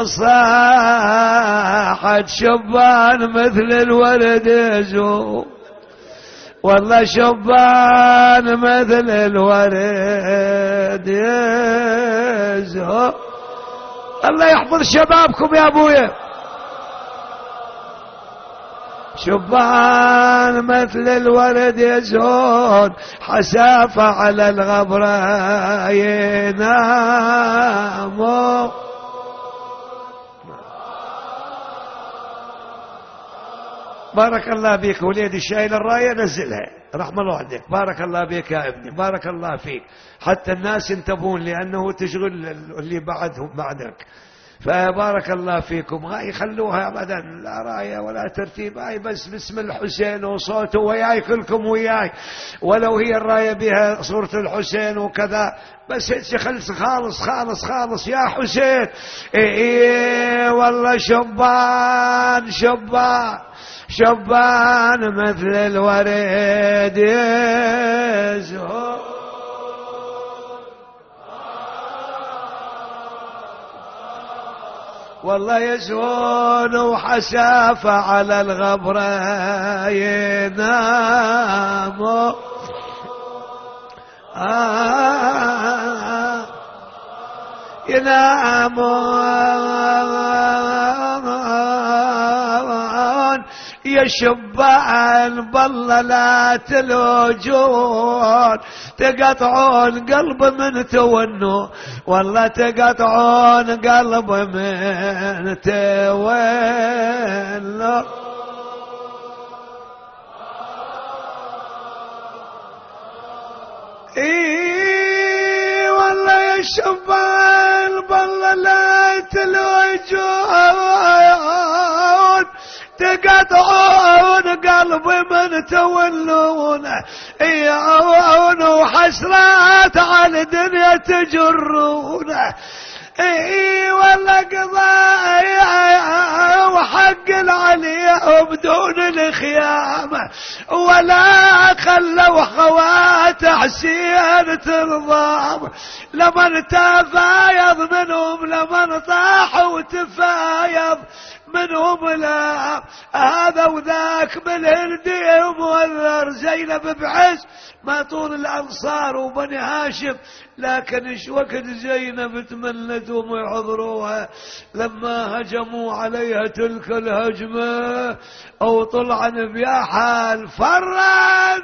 صاحت شبان مثل الورد يزهو، والله شبان مثل الورد يزهو. الله يحفظ شبابكم يا ابويا. شبان مثل الورد يزهون حسافة على الغبرة يناموا. بارك الله بك وليدي، شايل الراية نزلها رحم الله عليك. بارك الله بك يا ابني، بارك الله فيك. حتى الناس ينتبهون لأنه تشغل اللي بعدهم بعدك. فبارك الله فيكم. هاي خلوها أبدا لا راية ولا ترتيب، هاي بس باسم الحسين وصوته وياي كلكم وياي، ولو هي الراية بها صورة الحسين وكذا بس هيك خلص خالص خالص خالص يا حسين. إيه, إيه والله شبان شبان شبان مثل الورد يزهر. والله يزهون وحسافة على الغبرة يناموا. آه ينامون يا شبان بالله لا تلوجون، تقطعون قلب من تونو، والله تقطعون قلب من تونو. اي والله يا شبان بالله لا تلوجون، تقطعون قلب من تولون، يعون وحسرات على الدنيا تجرون. اي والله قضايا وحق العليا بدون الخيامة، ولا خلوا خوات حسين ترضام، لمن تفايض منهم لمن طاح وتفايض منهم، لا هذا وذاك بالهندي مولر زينب بعز ما طول الأنصار وبني هاشم، لكن ايش وقت زينب تمنت وهم يحضروها لما هجموا عليها تلك الهجمة او طلع نبياحها الفران،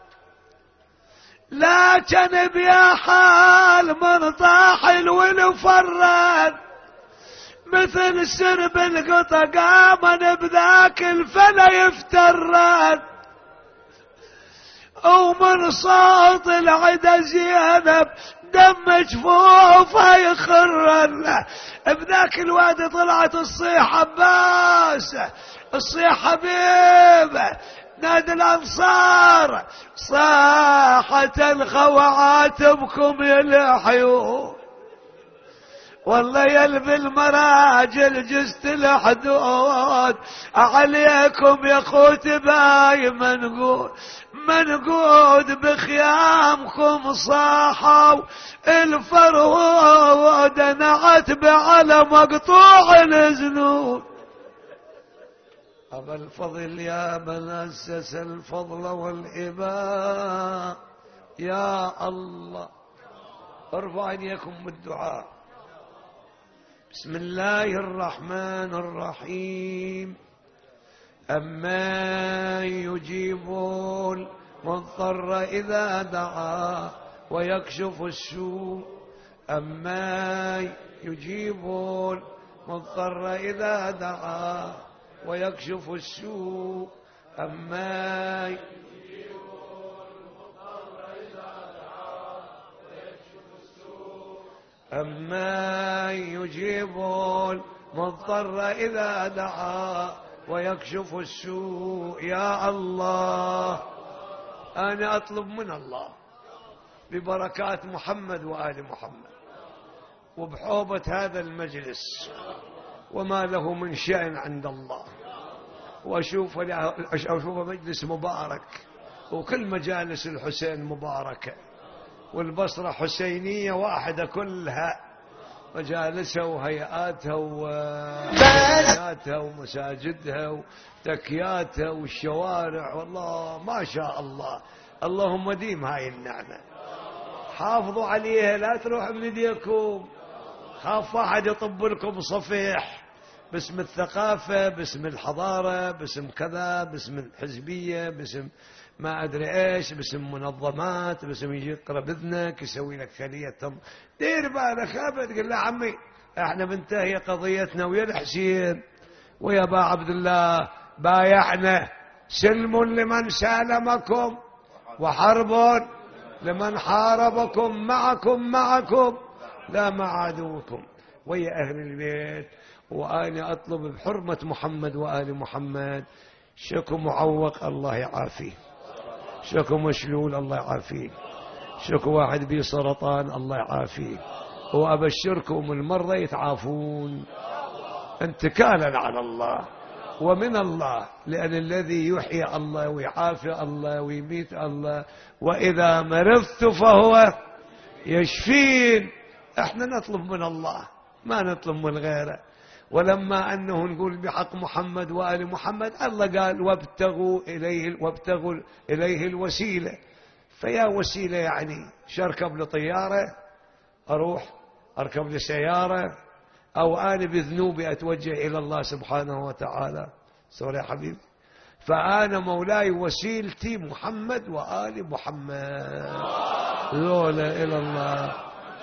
لكن بياحها من طاح الول فران، مثل سرب القطا قامن بذاك الفلا يفتران، ومن صوت العدا زينب دم جفوفها يخرن، بذاك الوادي طلعت الصيح عباس الصيح حبيبه نادي الانصار، صاحت الخوعات بكم يلحيون، والله يلبي المراجل جست الحدود، عليكم يا خوت باي منقود منقود بخيامكم صاحوا الفرود، نعتب على مقطوع الزنود. أبا الفضل يا من أسس الفضل والإباء يا الله، ارفع ايديكم بالدعاء. بسم الله الرحمن الرحيم. أمن يجيب المضطر إذا دعا ويكشف السوء، أمن يجيب المضطر إذا دعا ويكشف السوء، أمن يجيب المضطر إذا دعا ويكشف السوء، أمن يجيب المضطر إذا دعا ويكشف السوء. يا الله أنا أطلب من الله ببركات محمد وآل محمد وبحوبة هذا المجلس وما له من شأن عند الله، وأشوف أشوف مجلس مبارك، وكل مجالس الحسين مباركة، والبصرة حسينية واحدة كلها، مجالسها وهيئاتها وهيئاتها ومساجدها وتكياتها والشوارع، والله ما شاء الله. اللهم ديم هاي النعمة، حافظوا عليها لا تروح من ايديكم، خاف واحد يطب لكم صفيح باسم الثقافة، باسم الحضارة، باسم كذا، باسم الحزبية، باسم ما أدري إيش، باسم منظمات، باسم يجي يقرأ بإذنك يسوي لك خلية تم. دير بالك أبد. قل له عمي احنا بنتهي قضيتنا ويا الحسين ويا با عبد الله بايعنا، سلم لمن سالمكم وحرب لمن حاربكم، معكم معكم لا مع عدوكم ويا أهل البيت. وأنا أطلب بحرمة محمد وآل محمد، شكو معوق الله يعافيه، شكو مشلول الله يعافيه، شكو واحد بيه سرطان الله يعافيه، وأبشركم المرة يتعافون انتكالا على الله ومن الله، لأن الذي يحيي الله ويعافي الله ويميت الله، وإذا مرضت فهو يشفين. احنا نطلب من الله ما نطلب من غيره. ولما أنه نقول بحق محمد وآل محمد، الله قال وابتغوا إليه, وابتغوا إليه الوسيلة. فيا وسيلة يعني شركب لطيارة، أروح أركب لسيارة، أو أنا بذنوبي أتوجه إلى الله سبحانه وتعالى. سوري يا حبيبي. فأنا مولاي وسيلتي محمد وآل محمد، ذولا إلى الله.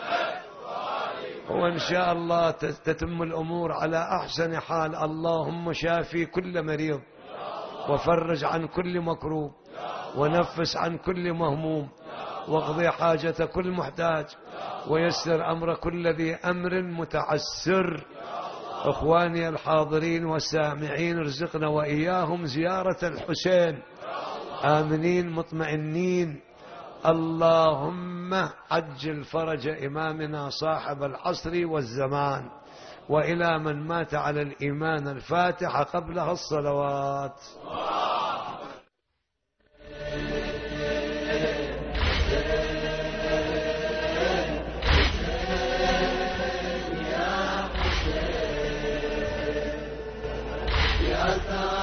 وإن شاء الله تتم الأمور على أحسن حال. اللهم شافي كل مريض، وفرج عن كل مكروب، ونفس عن كل مهموم، واقضي حاجة كل محتاج، ويسر أمر كل ذي أمر متعسر. إخواني الحاضرين والسامعين، ارزقنا وإياهم زيارة الحسين آمنين مطمئنين. اللهم عجل فرج إمامنا صاحب العصر والزمان، وإلى من مات على الإيمان الفاتحة قبلها الصلوات. يا